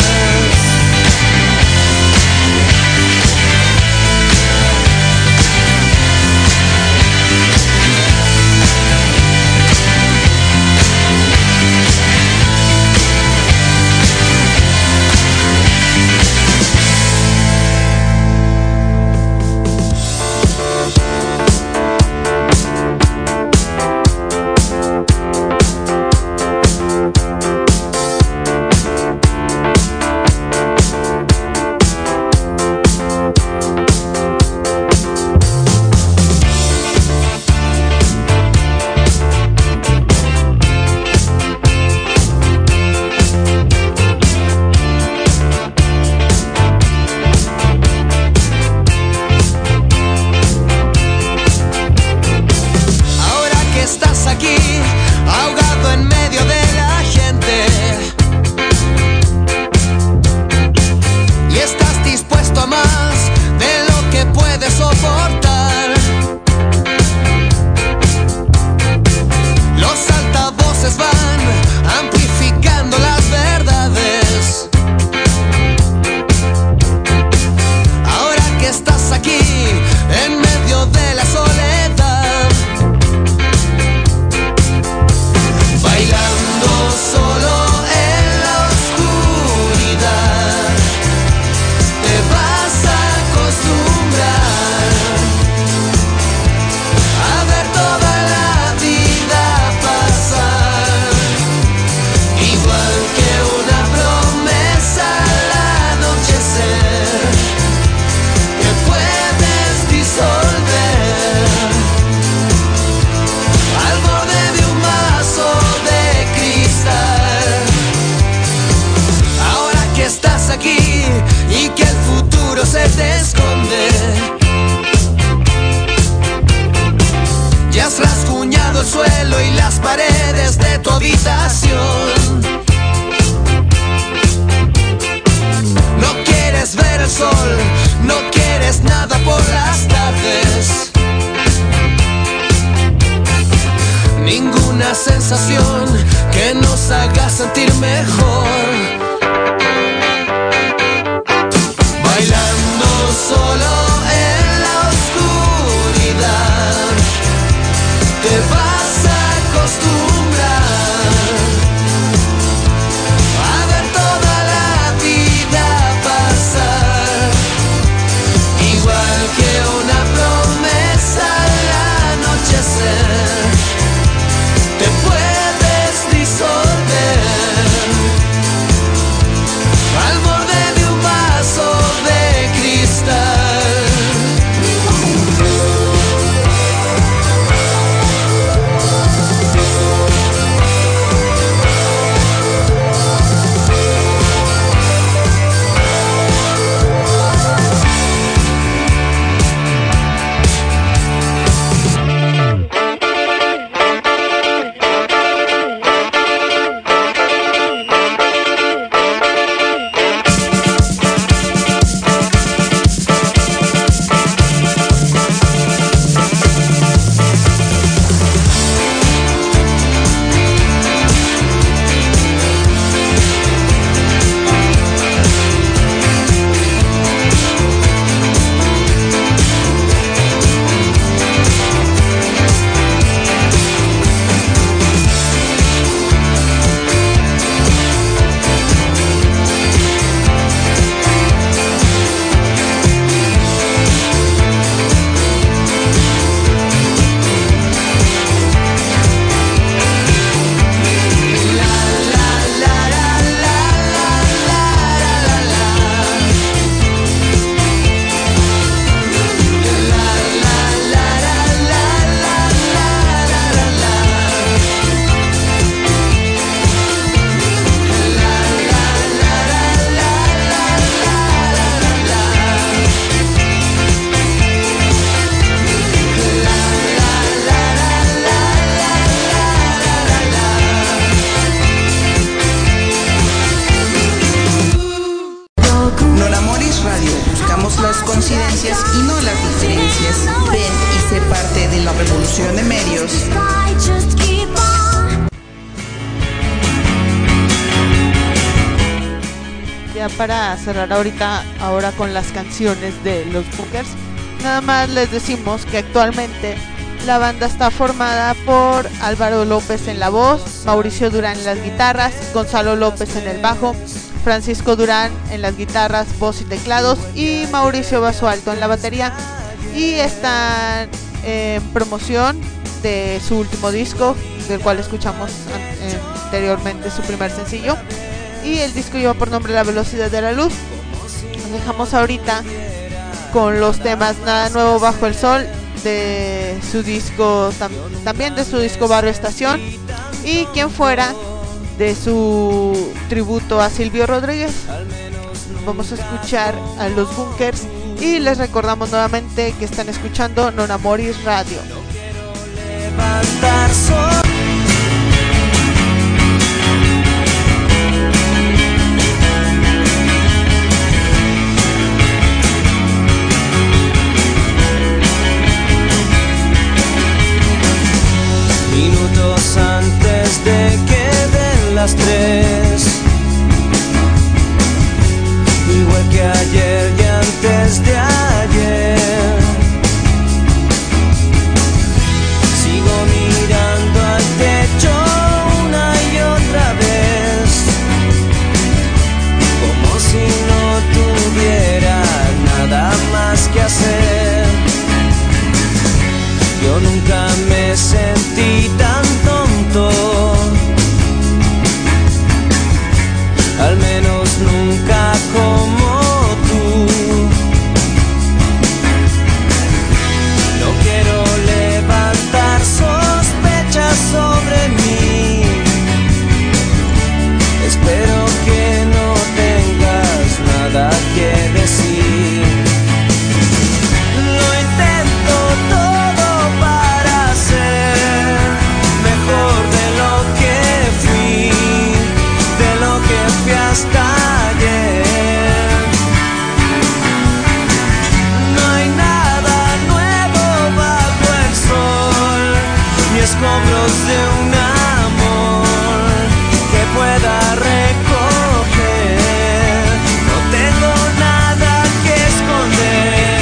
sensación que nos haga sentir mejor. Bailando solo en la oscuridad. ya para cerrar ahora con las canciones de los Bunkers, nada más les decimos que actualmente la banda está formada por Álvaro López en la voz, Mauricio Durán en las guitarras, Gonzalo López en el bajo, Francisco Durán en las guitarras, voz y teclados, y Mauricio Basualto en la batería. Y están en promoción de su último disco, del cual escuchamos anteriormente su primer sencillo, y el disco lleva por nombre La Velocidad de la Luz. Nos dejamos ahorita con los temas Nada Nuevo Bajo el Sol, de su disco, también de su disco Barrio Estación, y Quien Fuera, de su tributo a Silvio Rodríguez. Vamos a escuchar a los Bunkers y les recordamos nuevamente que están escuchando Non Amoris Radio. Minutos antes de que den las 3, igual que ayer y antes de ayer, sigo mirando al techo una y otra vez, como si no tuviera nada más que hacer. Yo nunca me sentí tan tonto, al menos nunca como tú. No quiero levantar sospechas sobre mí, espero que no tengas nada que decir. Lo intento todo para ser mejor de lo que fui, de lo que fui hasta ayer. No hay nada nuevo bajo el sol, ni escombros de un amor que pueda recoger. No tengo nada que esconder.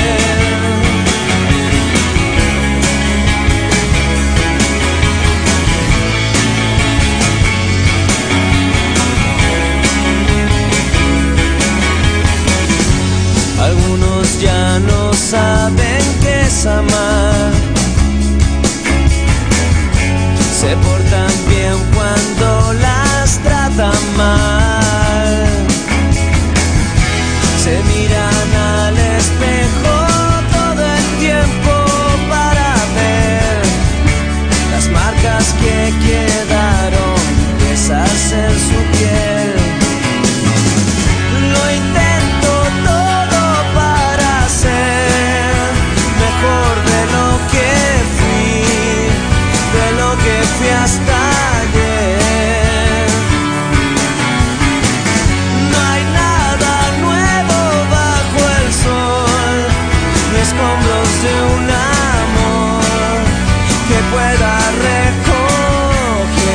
Algunos ya no saben qué es amar, se portan bien cuando las tratan mal, se miran al espejo todo el tiempo para ver las marcas que quedaron gruesas en su piel. Lo intento todo para ser mejor de lo que fui, de lo que fui hasta ayer. No hay nada nuevo bajo el sol, ni escombros de un amor que pueda recoger.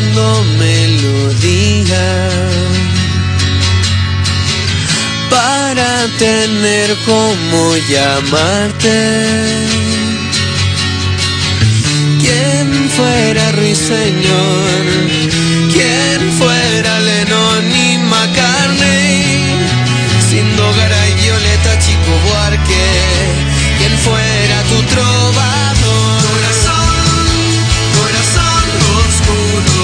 buscando melodía para tener como llamarte. ¿Quién fuera Ruiseñor? ¿Quién fuera Lennon y McCartney? Sindogara y Violeta, Chico Buarque. ¿Quién fuera tu trovador? Corazón, corazón oscuro.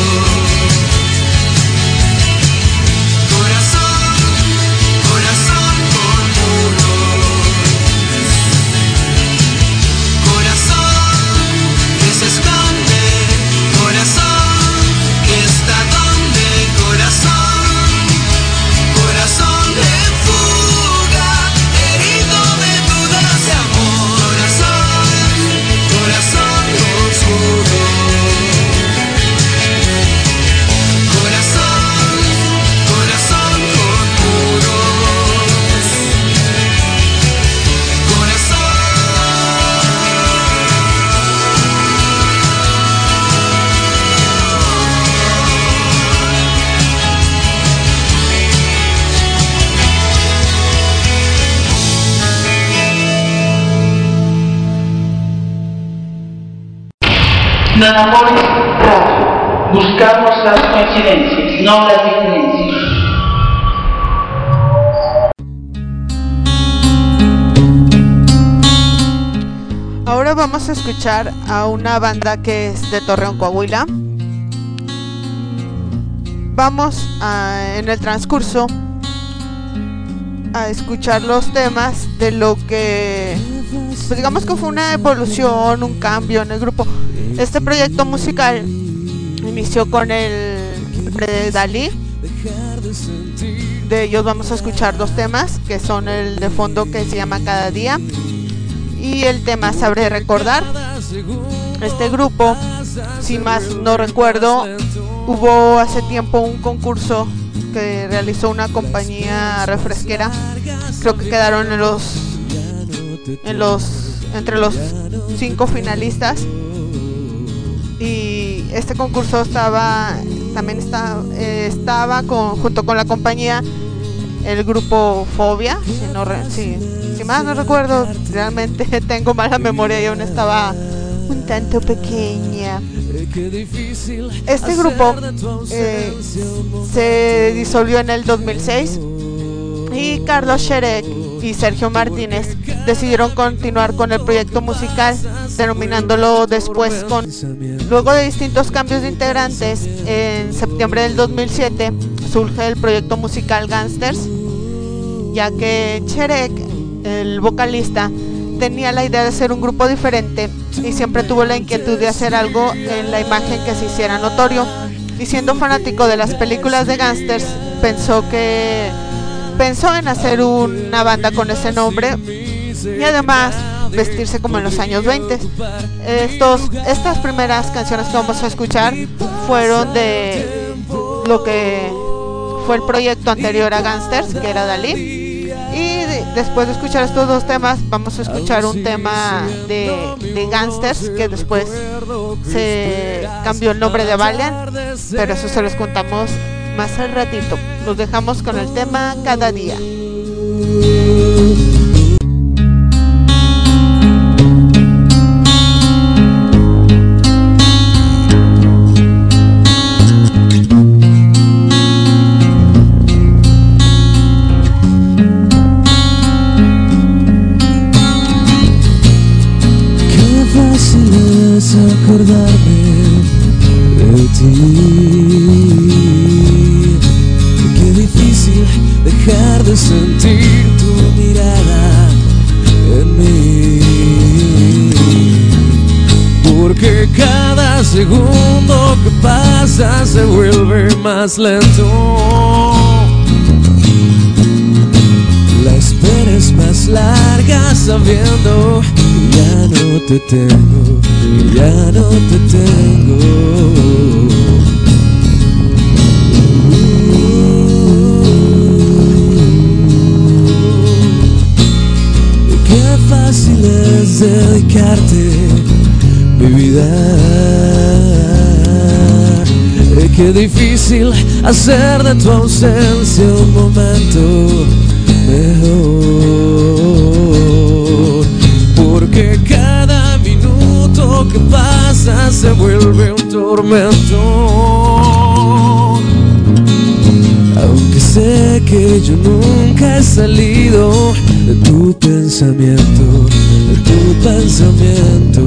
Corazón, corazón con muros. Corazón que se esconde. Corazón que está donde. Corazón, corazón en fuga, herido de dudas de amor. Corazón, corazón oscuro. Corazón, corazón con muros. Corazón. Nonamores Radio. Buscamos las coincidencias, no las diferencias. Ahora vamos a escuchar a una banda que es de Torreón, Coahuila. Vamos en el transcurso a escuchar los temas de lo que, pues digamos que fue una evolución, un cambio en el grupo. Este proyecto musical inició con el de Dalí. De ellos vamos a escuchar dos temas, que son el de fondo, que se llama Cada Día, y el tema Sabré Recordar. Este grupo, si más no recuerdo, hubo hace tiempo un concurso que realizó una compañía refresquera. Creo que quedaron entre los 5 finalistas. Y este concurso estaba junto con la compañía el grupo Fobia, si más no recuerdo, realmente tengo mala memoria y aún estaba un tanto pequeña. Este grupo se disolvió en el 2006 y Carlos Sherek y Sergio Martínez decidieron continuar con el proyecto musical, denominándolo después con. Luego de distintos cambios de integrantes, en septiembre del 2007 surge el proyecto musical Gangsters, ya que Sherek, el vocalista, tenía la idea de ser un grupo diferente y siempre tuvo la inquietud de hacer algo en la imagen que se hiciera notorio. Y siendo fanático de las películas de Gangsters, pensó en hacer una banda con ese nombre y además vestirse como en los años 20. Estas primeras canciones que vamos a escuchar fueron de lo que fue el proyecto anterior a Gangsters, que era Dalí. Y después de escuchar estos dos temas, vamos a escuchar un tema de Gangsters, que después se cambió el nombre de Valiant, pero eso se los contamos más al ratito. Los dejamos con el tema Cada Día. Qué fácil es acordarme de ti. Qué difícil dejar de sentir tu mirada en mí. Porque cada segundo que pasa se vuelve más lento. La espera es más larga sabiendo que ya no te tengo, que ya no te tengo. Qué fácil es dedicarte mi vida. Qué difícil hacer de tu ausencia un momento mejor, porque cada minuto que pasa se vuelve un tormento. Aunque sé que yo nunca he salido de tu pensamiento, de tu pensamiento.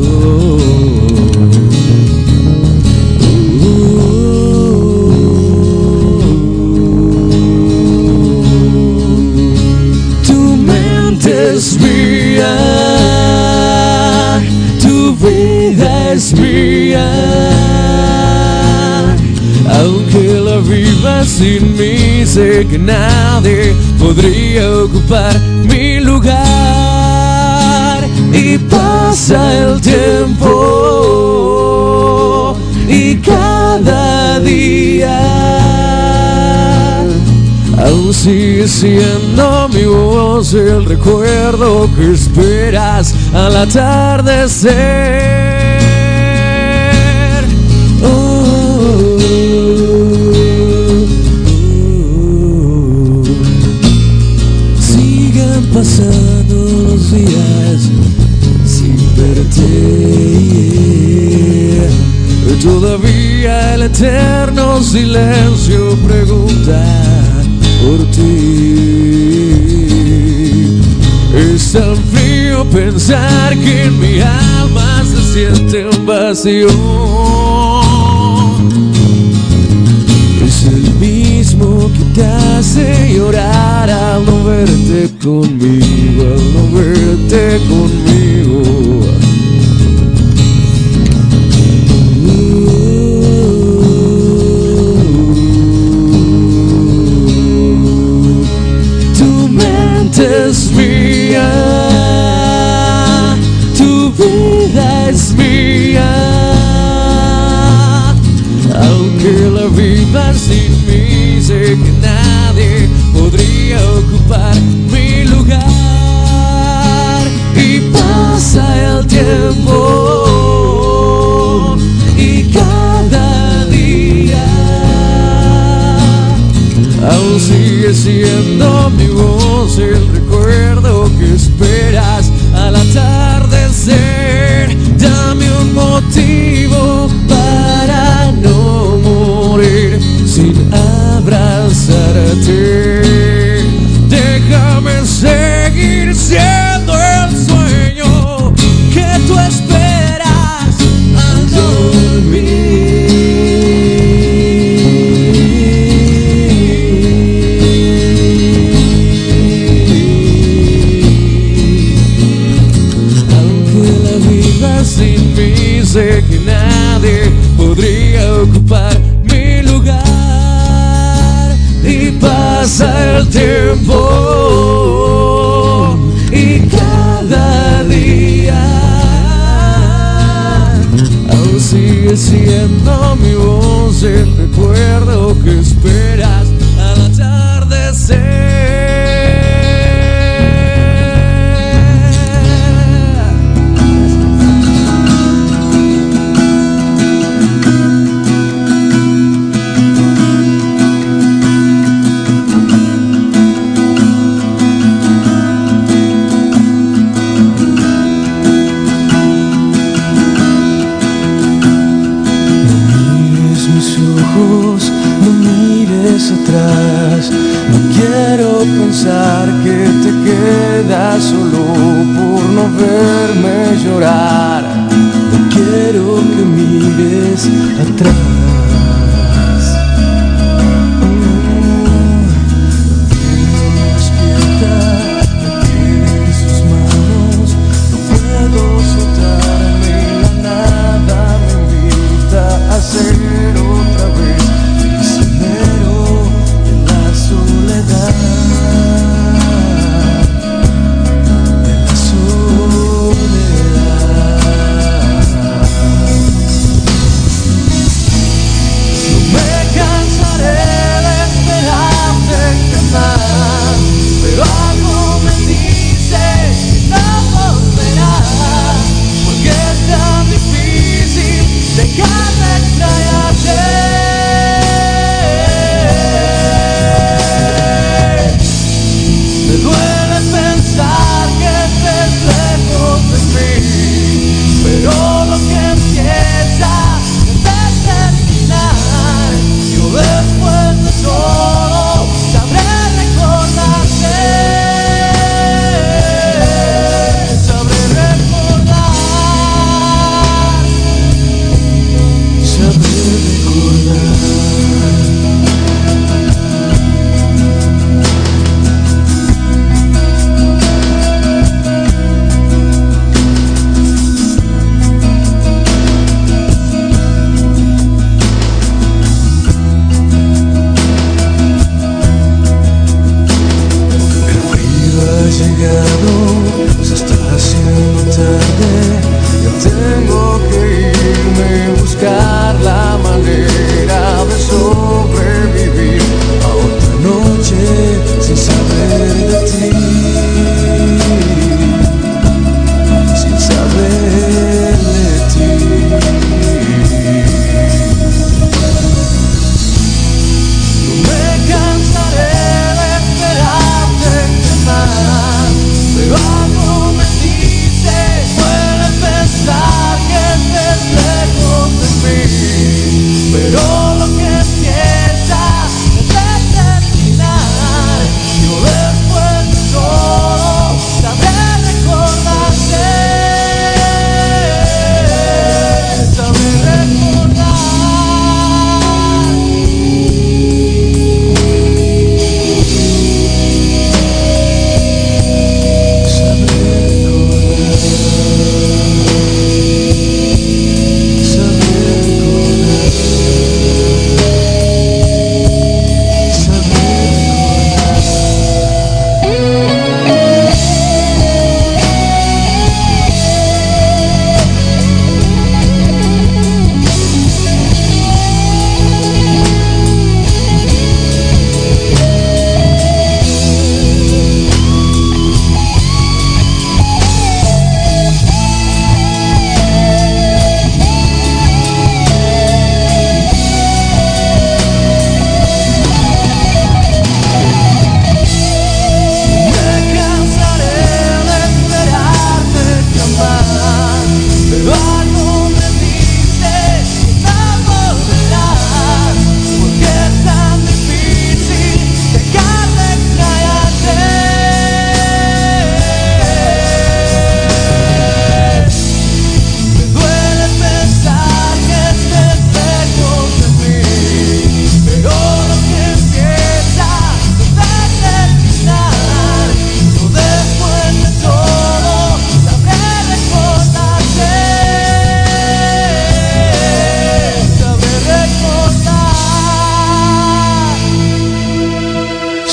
Tu mente es mía, tu vida es mía. Aunque la viva sin mí, sé que nadie podría ocupar mi lugar. Y pasa el tiempo y cada día aún sigue siendo mi voz el recuerdo que esperas al atardecer. Pasando los días sin verte, todavía el eterno silencio pregunta por ti. Es tan frío pensar que en mi alma se siente un vacío. Es el mismo que te hace llorar al no verte conmigo, al no verte conmigo. Tu mente es mía, tu vida es mía. Aunque la vida sin mí, sé que nadie podría ocupar mi lugar. Y pasa el tiempo y cada día aún sigue siendo mi voz el recuerdo que esperas al atardecer. Dame un motivo para no morir sin abrazarte. Déjame seguir siendo el sueño que tú esperas al dormir. Aunque la vida sin mí, sé que nadie podría ocupar mi lugar. Y pasa el tiempo y cada día aún sigue siendo mi voz el recuerdo que esperas al atardecer. No mires atrás, no quiero pensar que te quedas solo por no verme llorar. No quiero que mires atrás. Despierta, me tiene en sus manos, no puedo soltarme, la nada me invita a ser otra vez. De la soledad.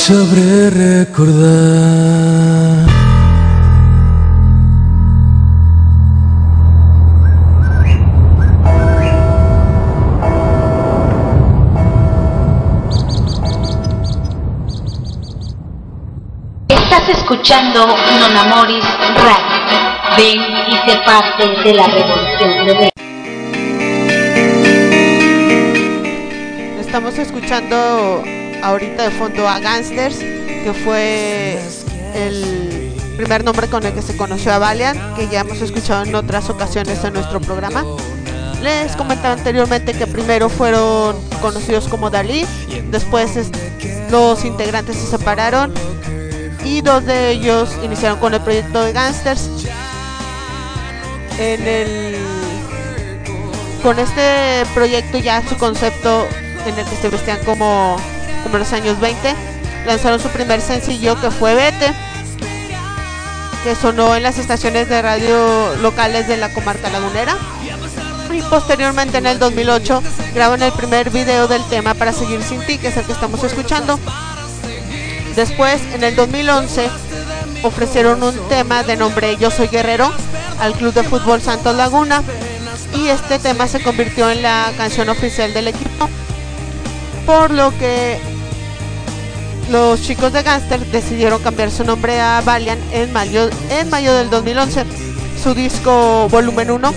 sabré recordar. Estás escuchando Nonamoris Radio. Ven y sé parte de la revolución rebelde. Estamos escuchando ahorita de fondo a Gangsters, que fue el primer nombre con el que se conoció a Valiant, que ya hemos escuchado en otras ocasiones en nuestro programa. Les comentaba anteriormente que primero fueron conocidos como Dalí, después los integrantes se separaron y dos de ellos iniciaron con el proyecto de Gangsters. Con este proyecto, ya su concepto en el que se vestían como en los años 20, lanzaron su primer sencillo, que fue Vete, que sonó en las estaciones de radio locales de la comarca lagunera, y posteriormente en el 2008 graban el primer video del tema Para Seguir Sin Ti, que es el que estamos escuchando. Después, en el 2011, ofrecieron un tema de nombre Yo Soy Guerrero al Club de Fútbol Santos Laguna, y este tema se convirtió en la canción oficial del equipo, por lo que los chicos de Gangster decidieron cambiar su nombre a Valiant en mayo del 2011. Su disco Volumen 1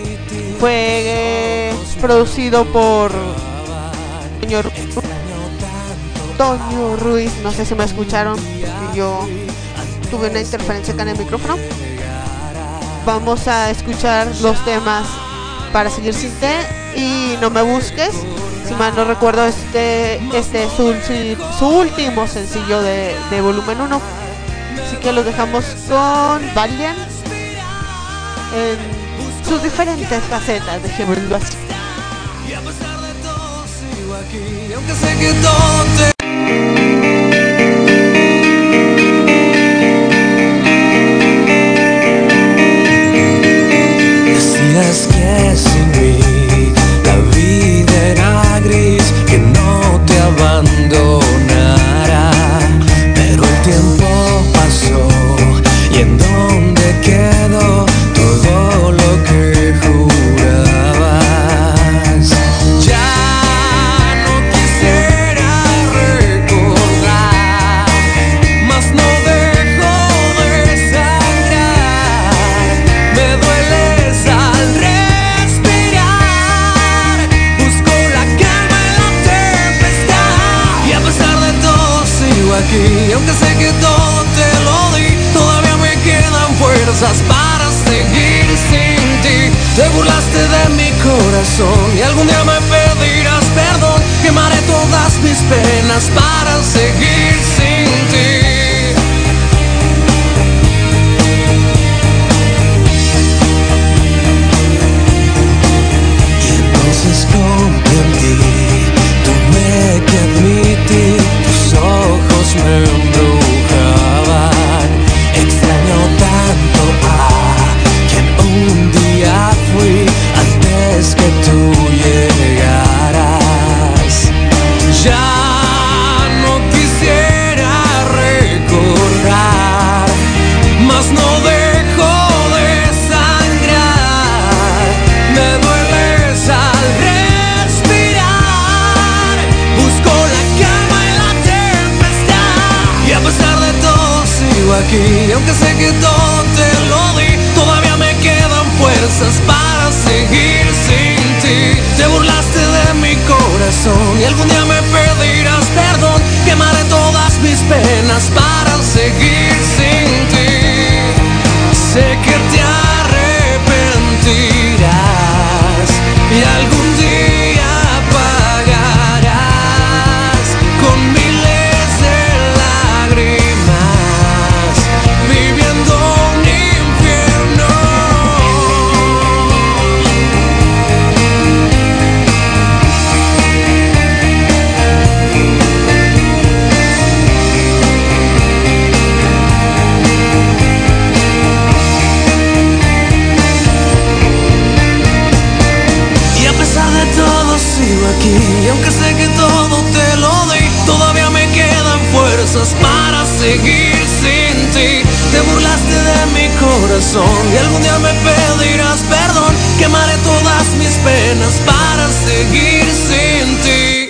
fue producido por Toño Ruiz. No sé si me escucharon, porque yo tuve una interferencia acá en el micrófono. Vamos a escuchar los temas Para Seguir Sin Ti y No Me Busques. Si mal no recuerdo, este es su último sencillo de Volumen 1. Así que los dejamos con Valiant en sus diferentes facetas, dejémoslo así. Y a pesar de todo sigo aquí, aunque sé que todo te... Decías que sin mí la vida era gris, que no te abandonara, pero el tiempo pasó y en dónde quedó todo lo que jurabas. Ya no quisiera recordar, mas no dejo de sangrar, me dueles al respirar, busco la calma en la tempestad, y a pesar de todo sigo aquí, aunque sé que todo te lo di, todavía me quedan fuerzas para seguir sin ti. Te burlaste de mi corazón y algún día me pedirás perdón, quemaré todas mis penas para seguir sin ti. Y entonces comprendí, tomé que admitir, tus ojos me embrujaban. Extraño tanto a quien un día fui antes que tú llegaras. Ya no quisiera recordar, mas no dejo de sangrar, me dueles al respirar, busco la calma en la tempestad, y a pesar de todo sigo aquí, aunque sé que todo te lo di, todavía me quedan fuerzas para seguir sin ti. Te burlaste de mi corazón y algún día me pedirás perdón, quemaré todas mis penas para seguir sin ti. Sé que te arrepentirás y algún día pagarás con miles de lágrimas, viviendo un infierno. corazón y algún día me pedirás perdón. Quemaré todas mis penas para seguir sin ti.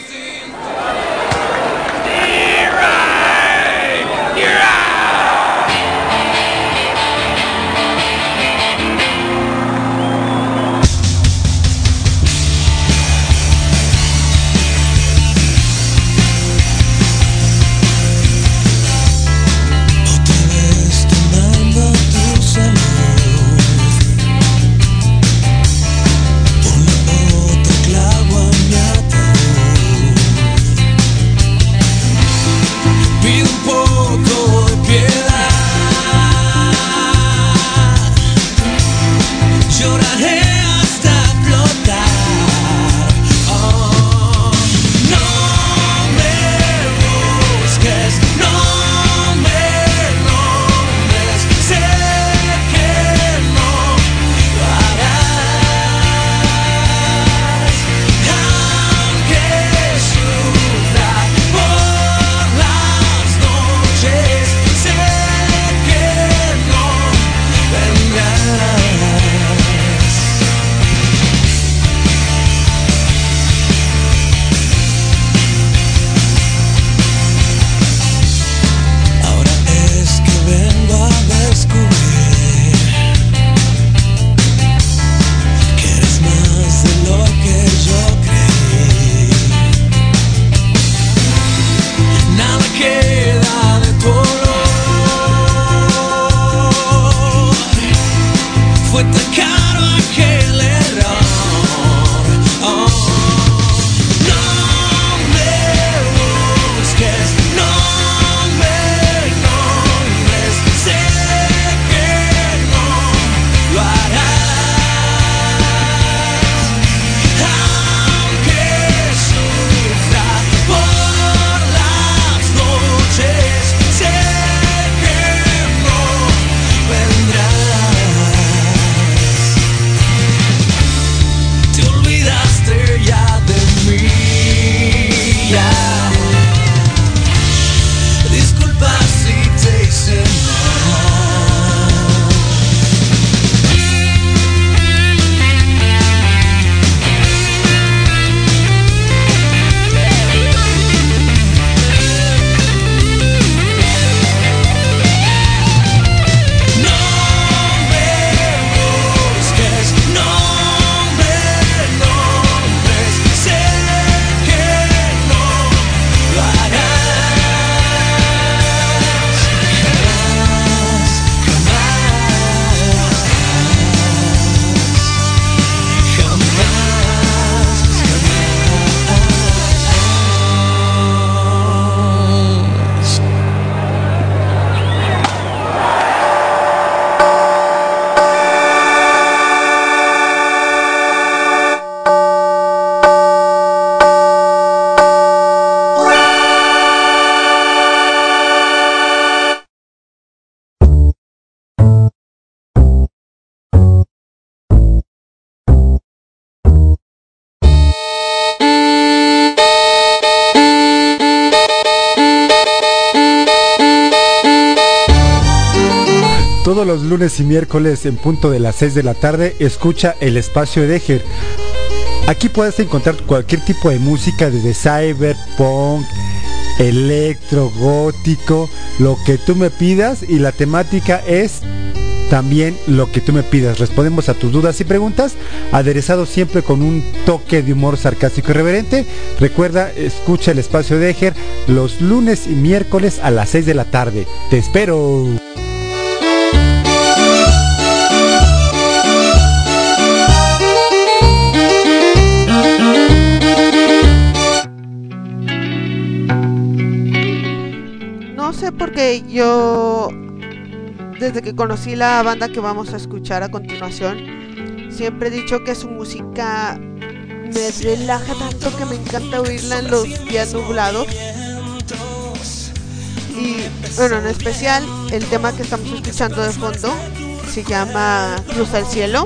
Todos los lunes y miércoles en punto de las 6 de la tarde, escucha el espacio de Eger. Aquí puedes encontrar cualquier tipo de música, desde cyberpunk, electro, gótico, lo que tú me pidas, y la temática es también lo que tú me pidas. Respondemos a tus dudas y preguntas, aderezado siempre con un toque de humor sarcástico y irreverente. Recuerda, escucha el espacio de Eger los lunes y miércoles a las 6 de la tarde. ¡Te espero! No sé por qué yo, desde que conocí la banda que vamos a escuchar a continuación, siempre he dicho que su música me relaja tanto que me encanta oírla en los días nublados. Y bueno, en especial el tema que estamos escuchando de fondo se llama Cruza el Cielo.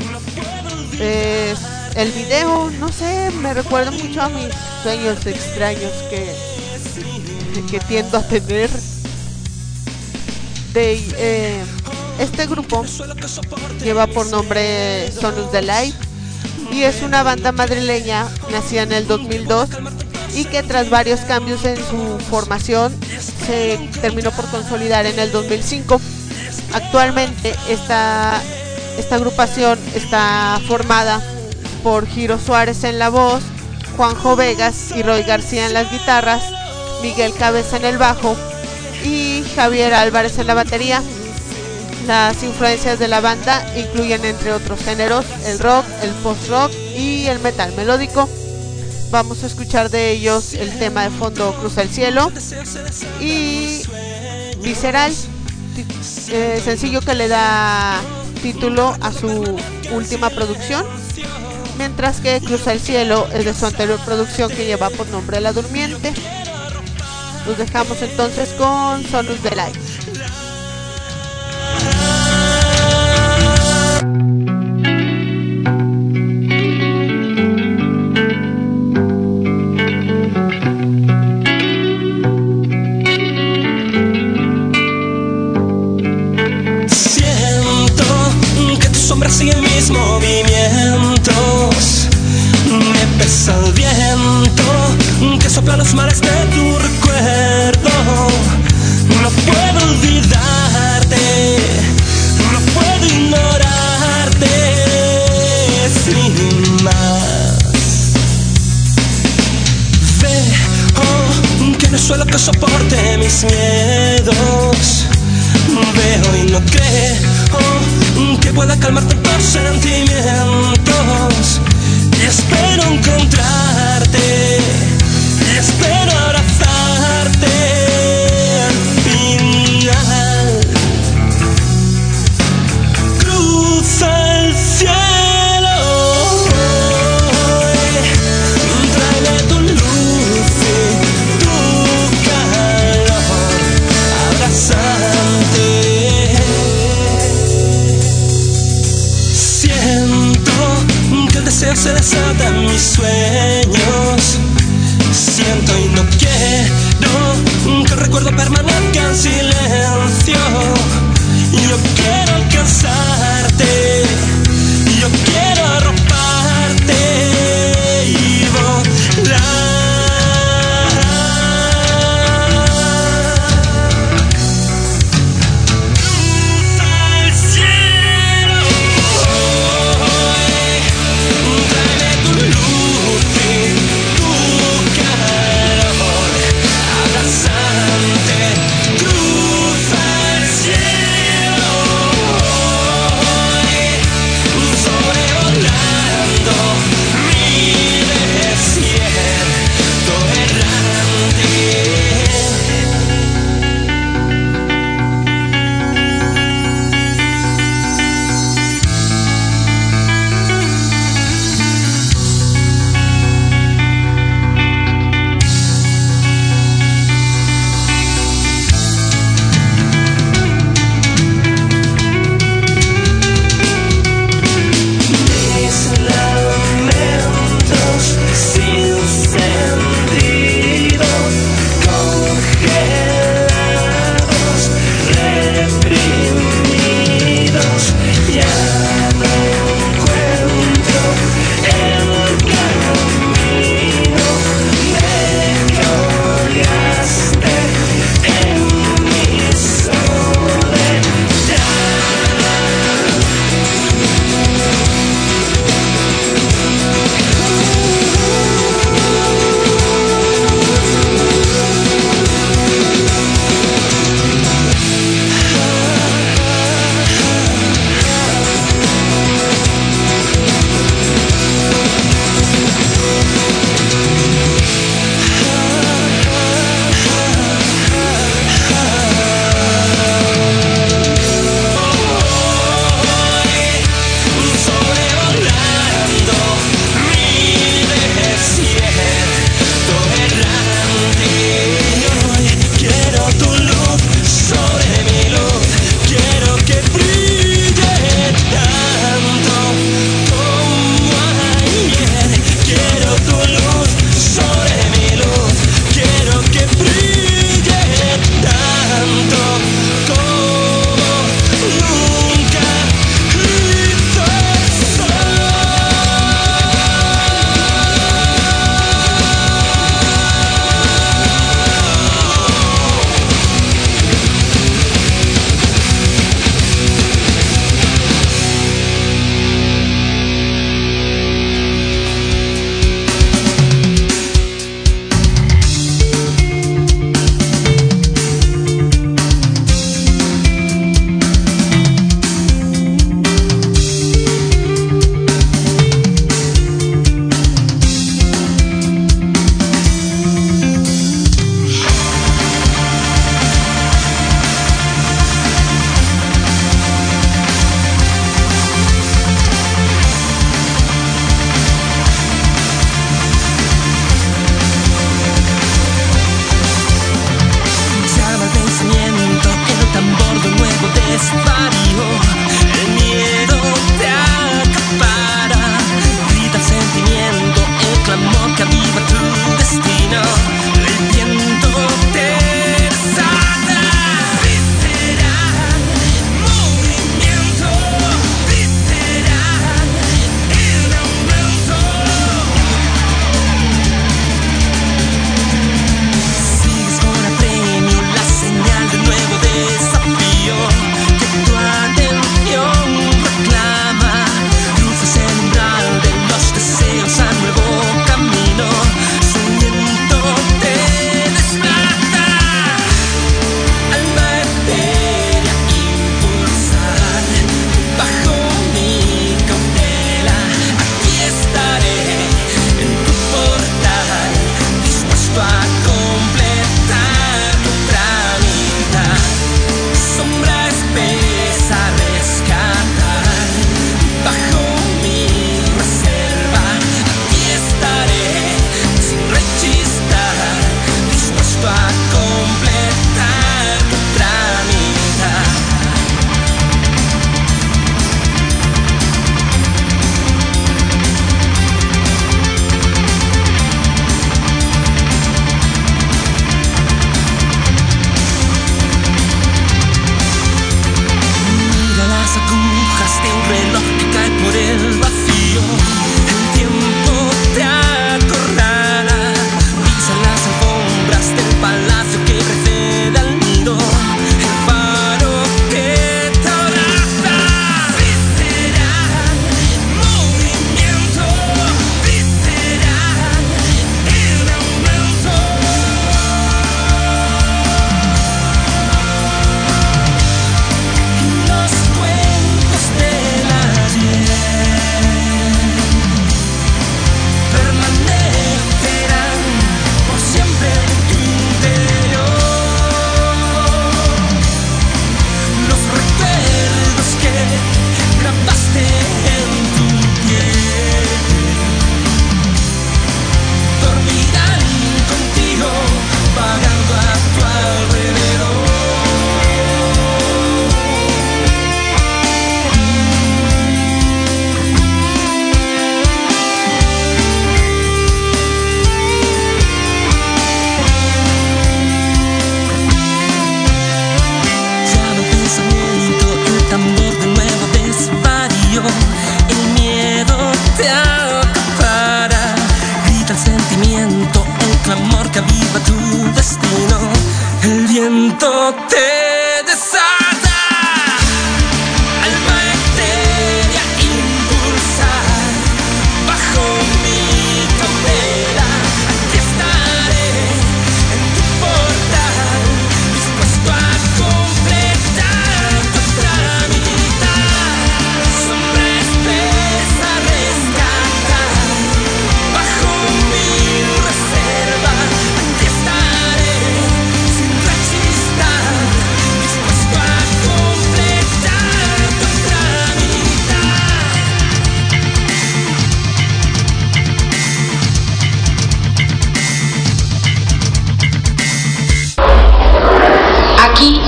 El video, no sé, me recuerda mucho a mis sueños extraños que tiendo a tener de Este grupo lleva por nombre Sonus Delight y es una banda madrileña nacida en el 2002 y que tras varios cambios en su formación se terminó por consolidar en el 2005. Actualmente esta agrupación está formada por Giro Suárez en la voz, Juanjo Vegas y Roy García en las guitarras, Miguel Cabeza en el bajo y Javier Álvarez en la batería. Las influencias de la banda incluyen, entre otros géneros, el rock, el post-rock y el metal melódico. Vamos a escuchar de ellos el tema de fondo Cruza el Cielo y Visceral, sencillo que le da título a su última producción, mientras que Cruza el Cielo es de su anterior producción que lleva por nombre La Durmiente. Los dejamos entonces con Sonus Delight. Siguen mis movimientos, me pesa el viento que sopla los mares de tu recuerdo. No puedo olvidarte, no puedo ignorarte sin más. Veo que no es suelo que soporte mis miedos. Veo y no creo que pueda calmar tantos sentimientos. Y espero encontrarte, y espero abrazarte al final. Cruza el cielo, tráeme tu luz y tu calor abrazante. Deseo se desata en mis sueños. Siento y no quiero que el recuerdo permanezca en silencio. Yo quiero alcanzarte, yo quiero arroparte y volar. Sobre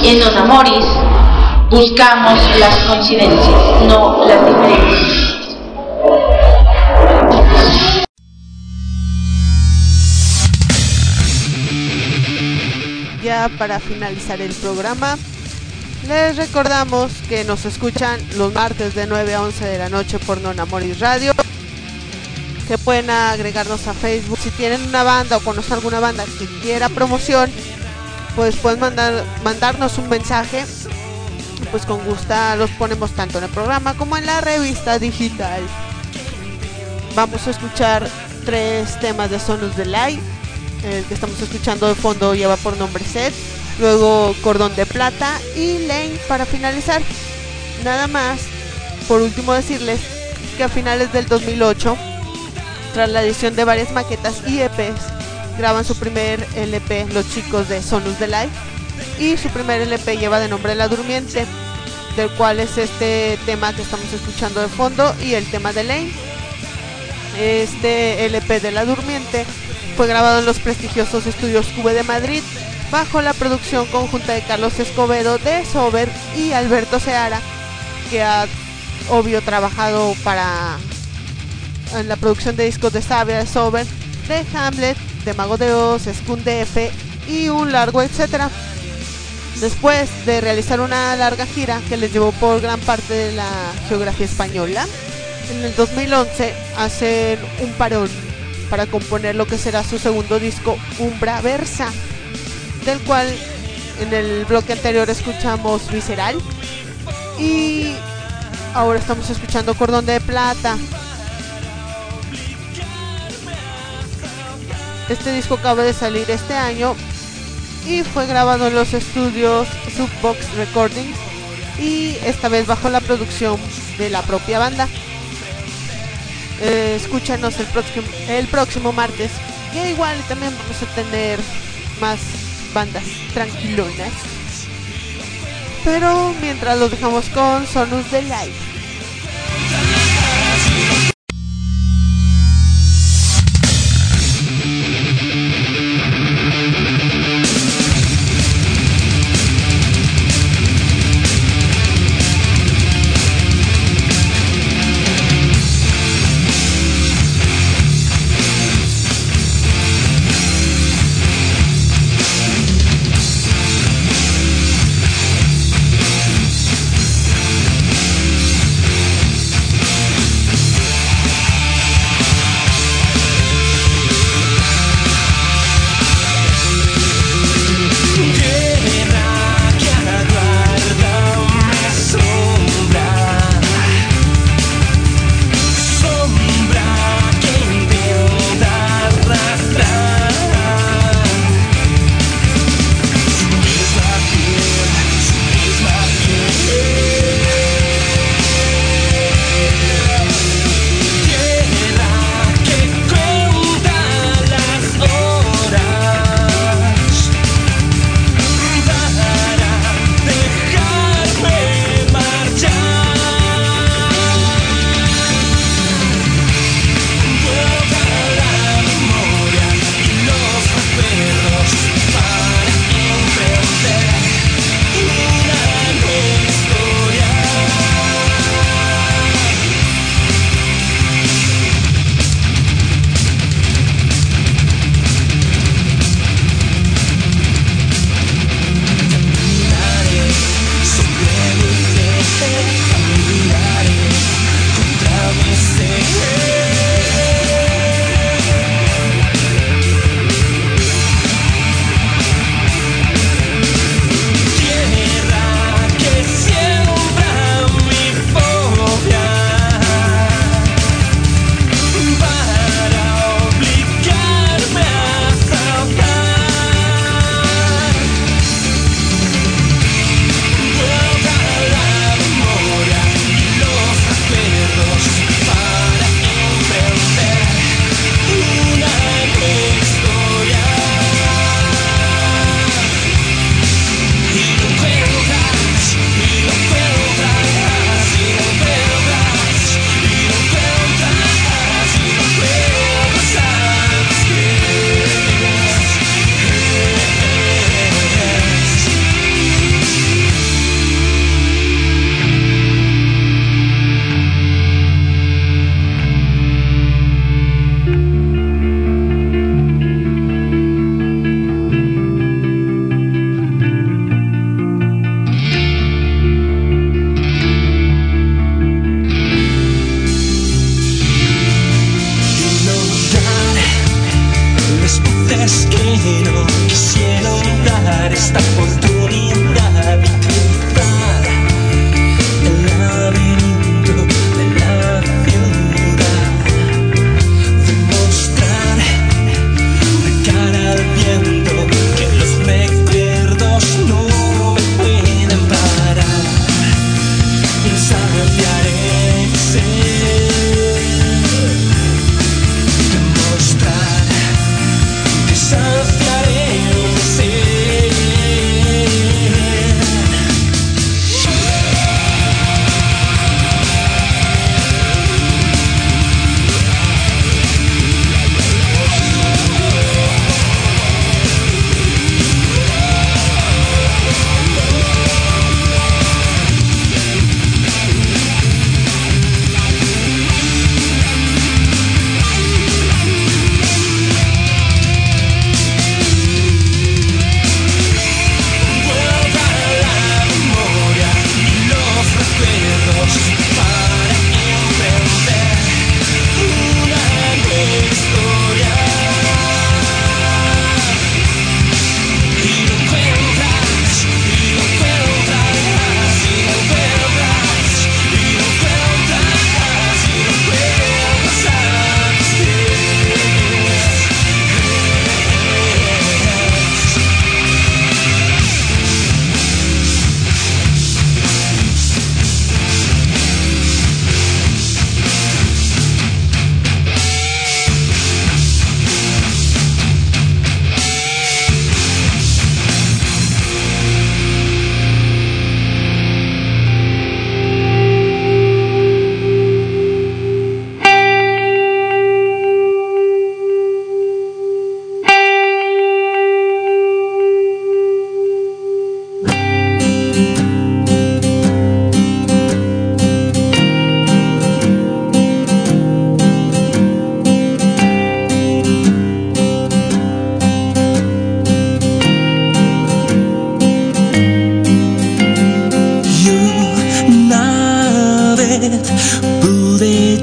En Don Amoris buscamos las coincidencias, no las diferencias. Ya para finalizar el programa, les recordamos que nos escuchan los martes de 9 a 11 de la noche por Non Amoris Radio, que pueden agregarnos a Facebook. Si tienen una banda o conocen alguna banda que quiera promoción, pues pueden mandarnos un mensaje, y pues con gusto los ponemos tanto en el programa como en la revista digital. Vamos a escuchar 3 temas de Sonus de Light. El que estamos escuchando de fondo lleva por nombre Set, luego Cordón de Plata y Lane para finalizar. Nada más, por último decirles que a finales del 2008, tras la edición de varias maquetas y EPs, graban su primer LP los chicos de Sonus de Light, y su primer LP lleva de nombre La Durmiente, del cual es este tema que estamos escuchando de fondo y el tema de Lane. Este LP de La Durmiente fue grabado en los prestigiosos estudios Cube de Madrid, bajo la producción conjunta de Carlos Escobedo de Sober y Alberto Seara, que ha obvio trabajado en la producción de discos de Sabia, de Sober, de Hamlet, de Mago de Oz, Skun DF y un largo etcétera. Después de realizar una larga gira que les llevó por gran parte de la geografía española, en el 2011 hacen un parón para componer lo que será su segundo disco, Umbra Versa, del cual en el bloque anterior escuchamos Visceral y ahora estamos escuchando Cordón de Plata. Este disco acaba de salir este año y fue grabado en los estudios Subbox Recordings, y esta vez bajo la producción de la propia banda. Escúchanos el próximo martes, que igual también vamos a tener más bandas tranquilonas, pero mientras los dejamos con Sonus de Light.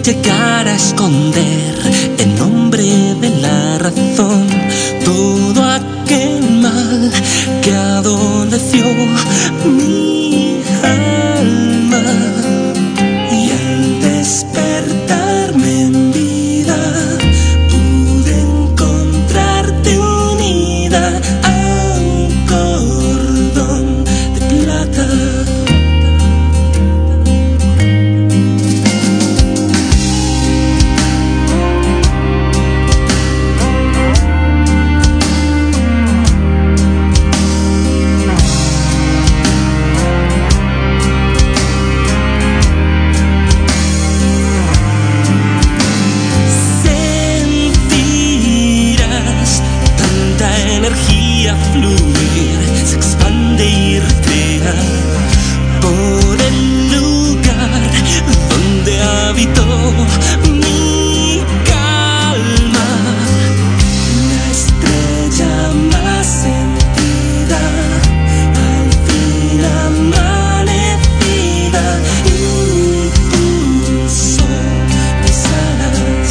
llegar a esconder en nombre de la razón todo aquel mal que adoleció mi alma. Y al despertarme en vida pude encontrarte unida a un cordón de plata. Fluir, se expande y recrea por el lugar donde habitó mi calma. La estrella más sentida, al fin amanecida, impulsó mis alas.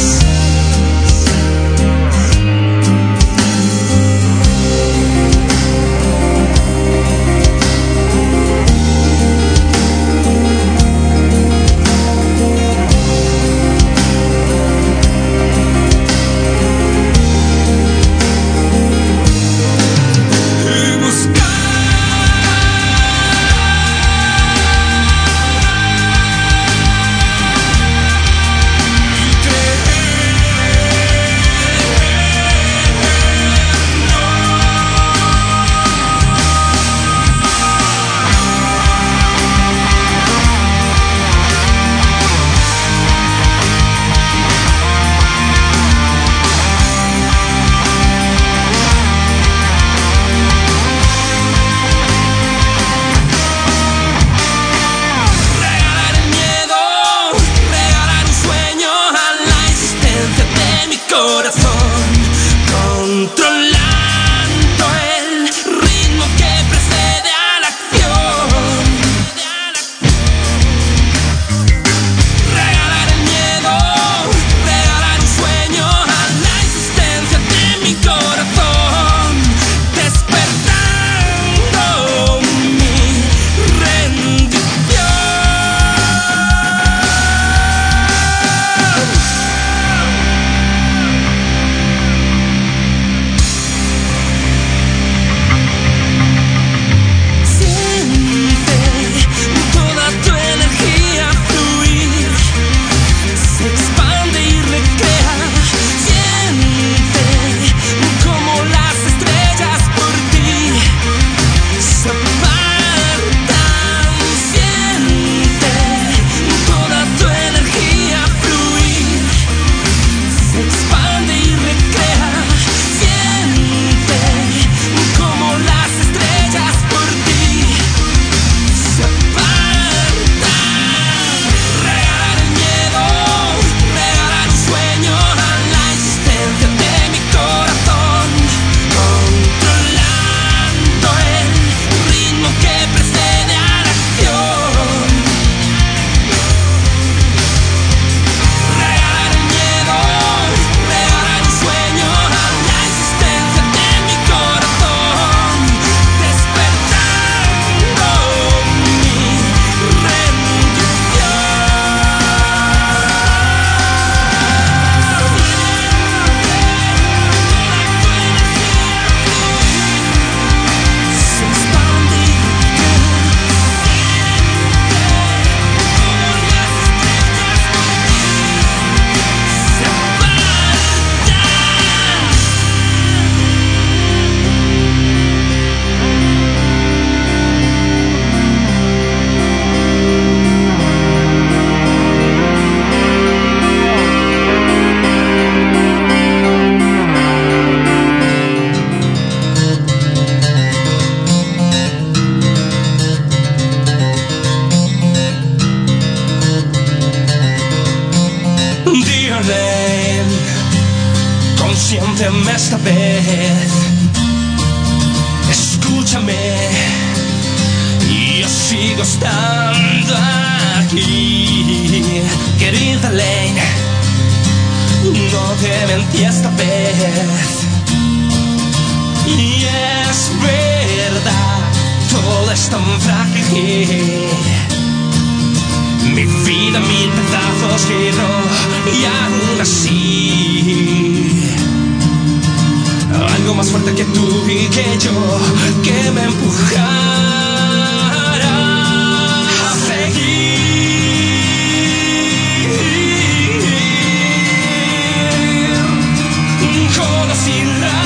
Consiénteme esta vez, escúchame, y yo sigo estando aquí, querida Lane. no te mentí esta vez. Y es verdad, todo es tan frágil. Mi vida mil pedazos giró y aún así algo más fuerte que tú y que yo, que me empujara a seguir, con o sin la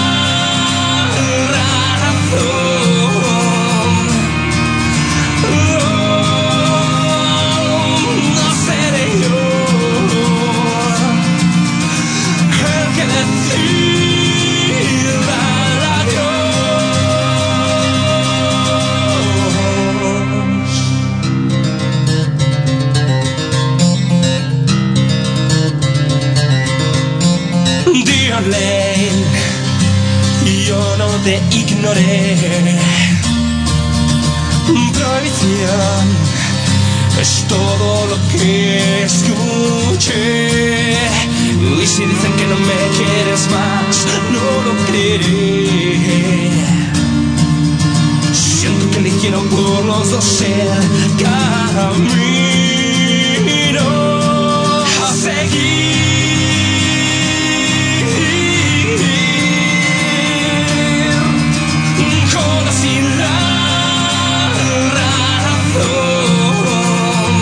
razón. No seré yo el que decida el adiós. Dear Lane, yo no te ignoré. Prohibición es todo lo que escuché. Y si dicen que no me quieres más, no lo creeré. Siento que eligieron por los dos el camino a seguir, con o sin la razón.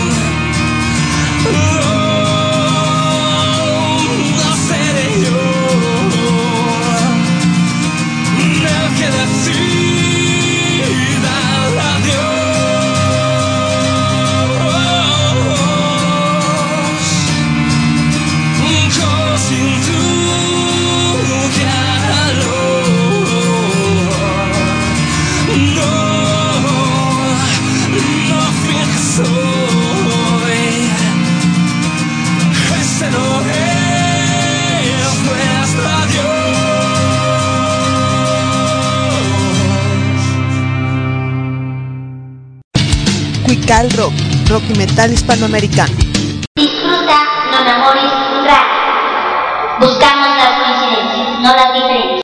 No seré yo el que decida el adiós, con o sin tu calor. No finjas hoy, ese no es nuestro adiós. Cuical Rock, rock y metal hispanoamericano.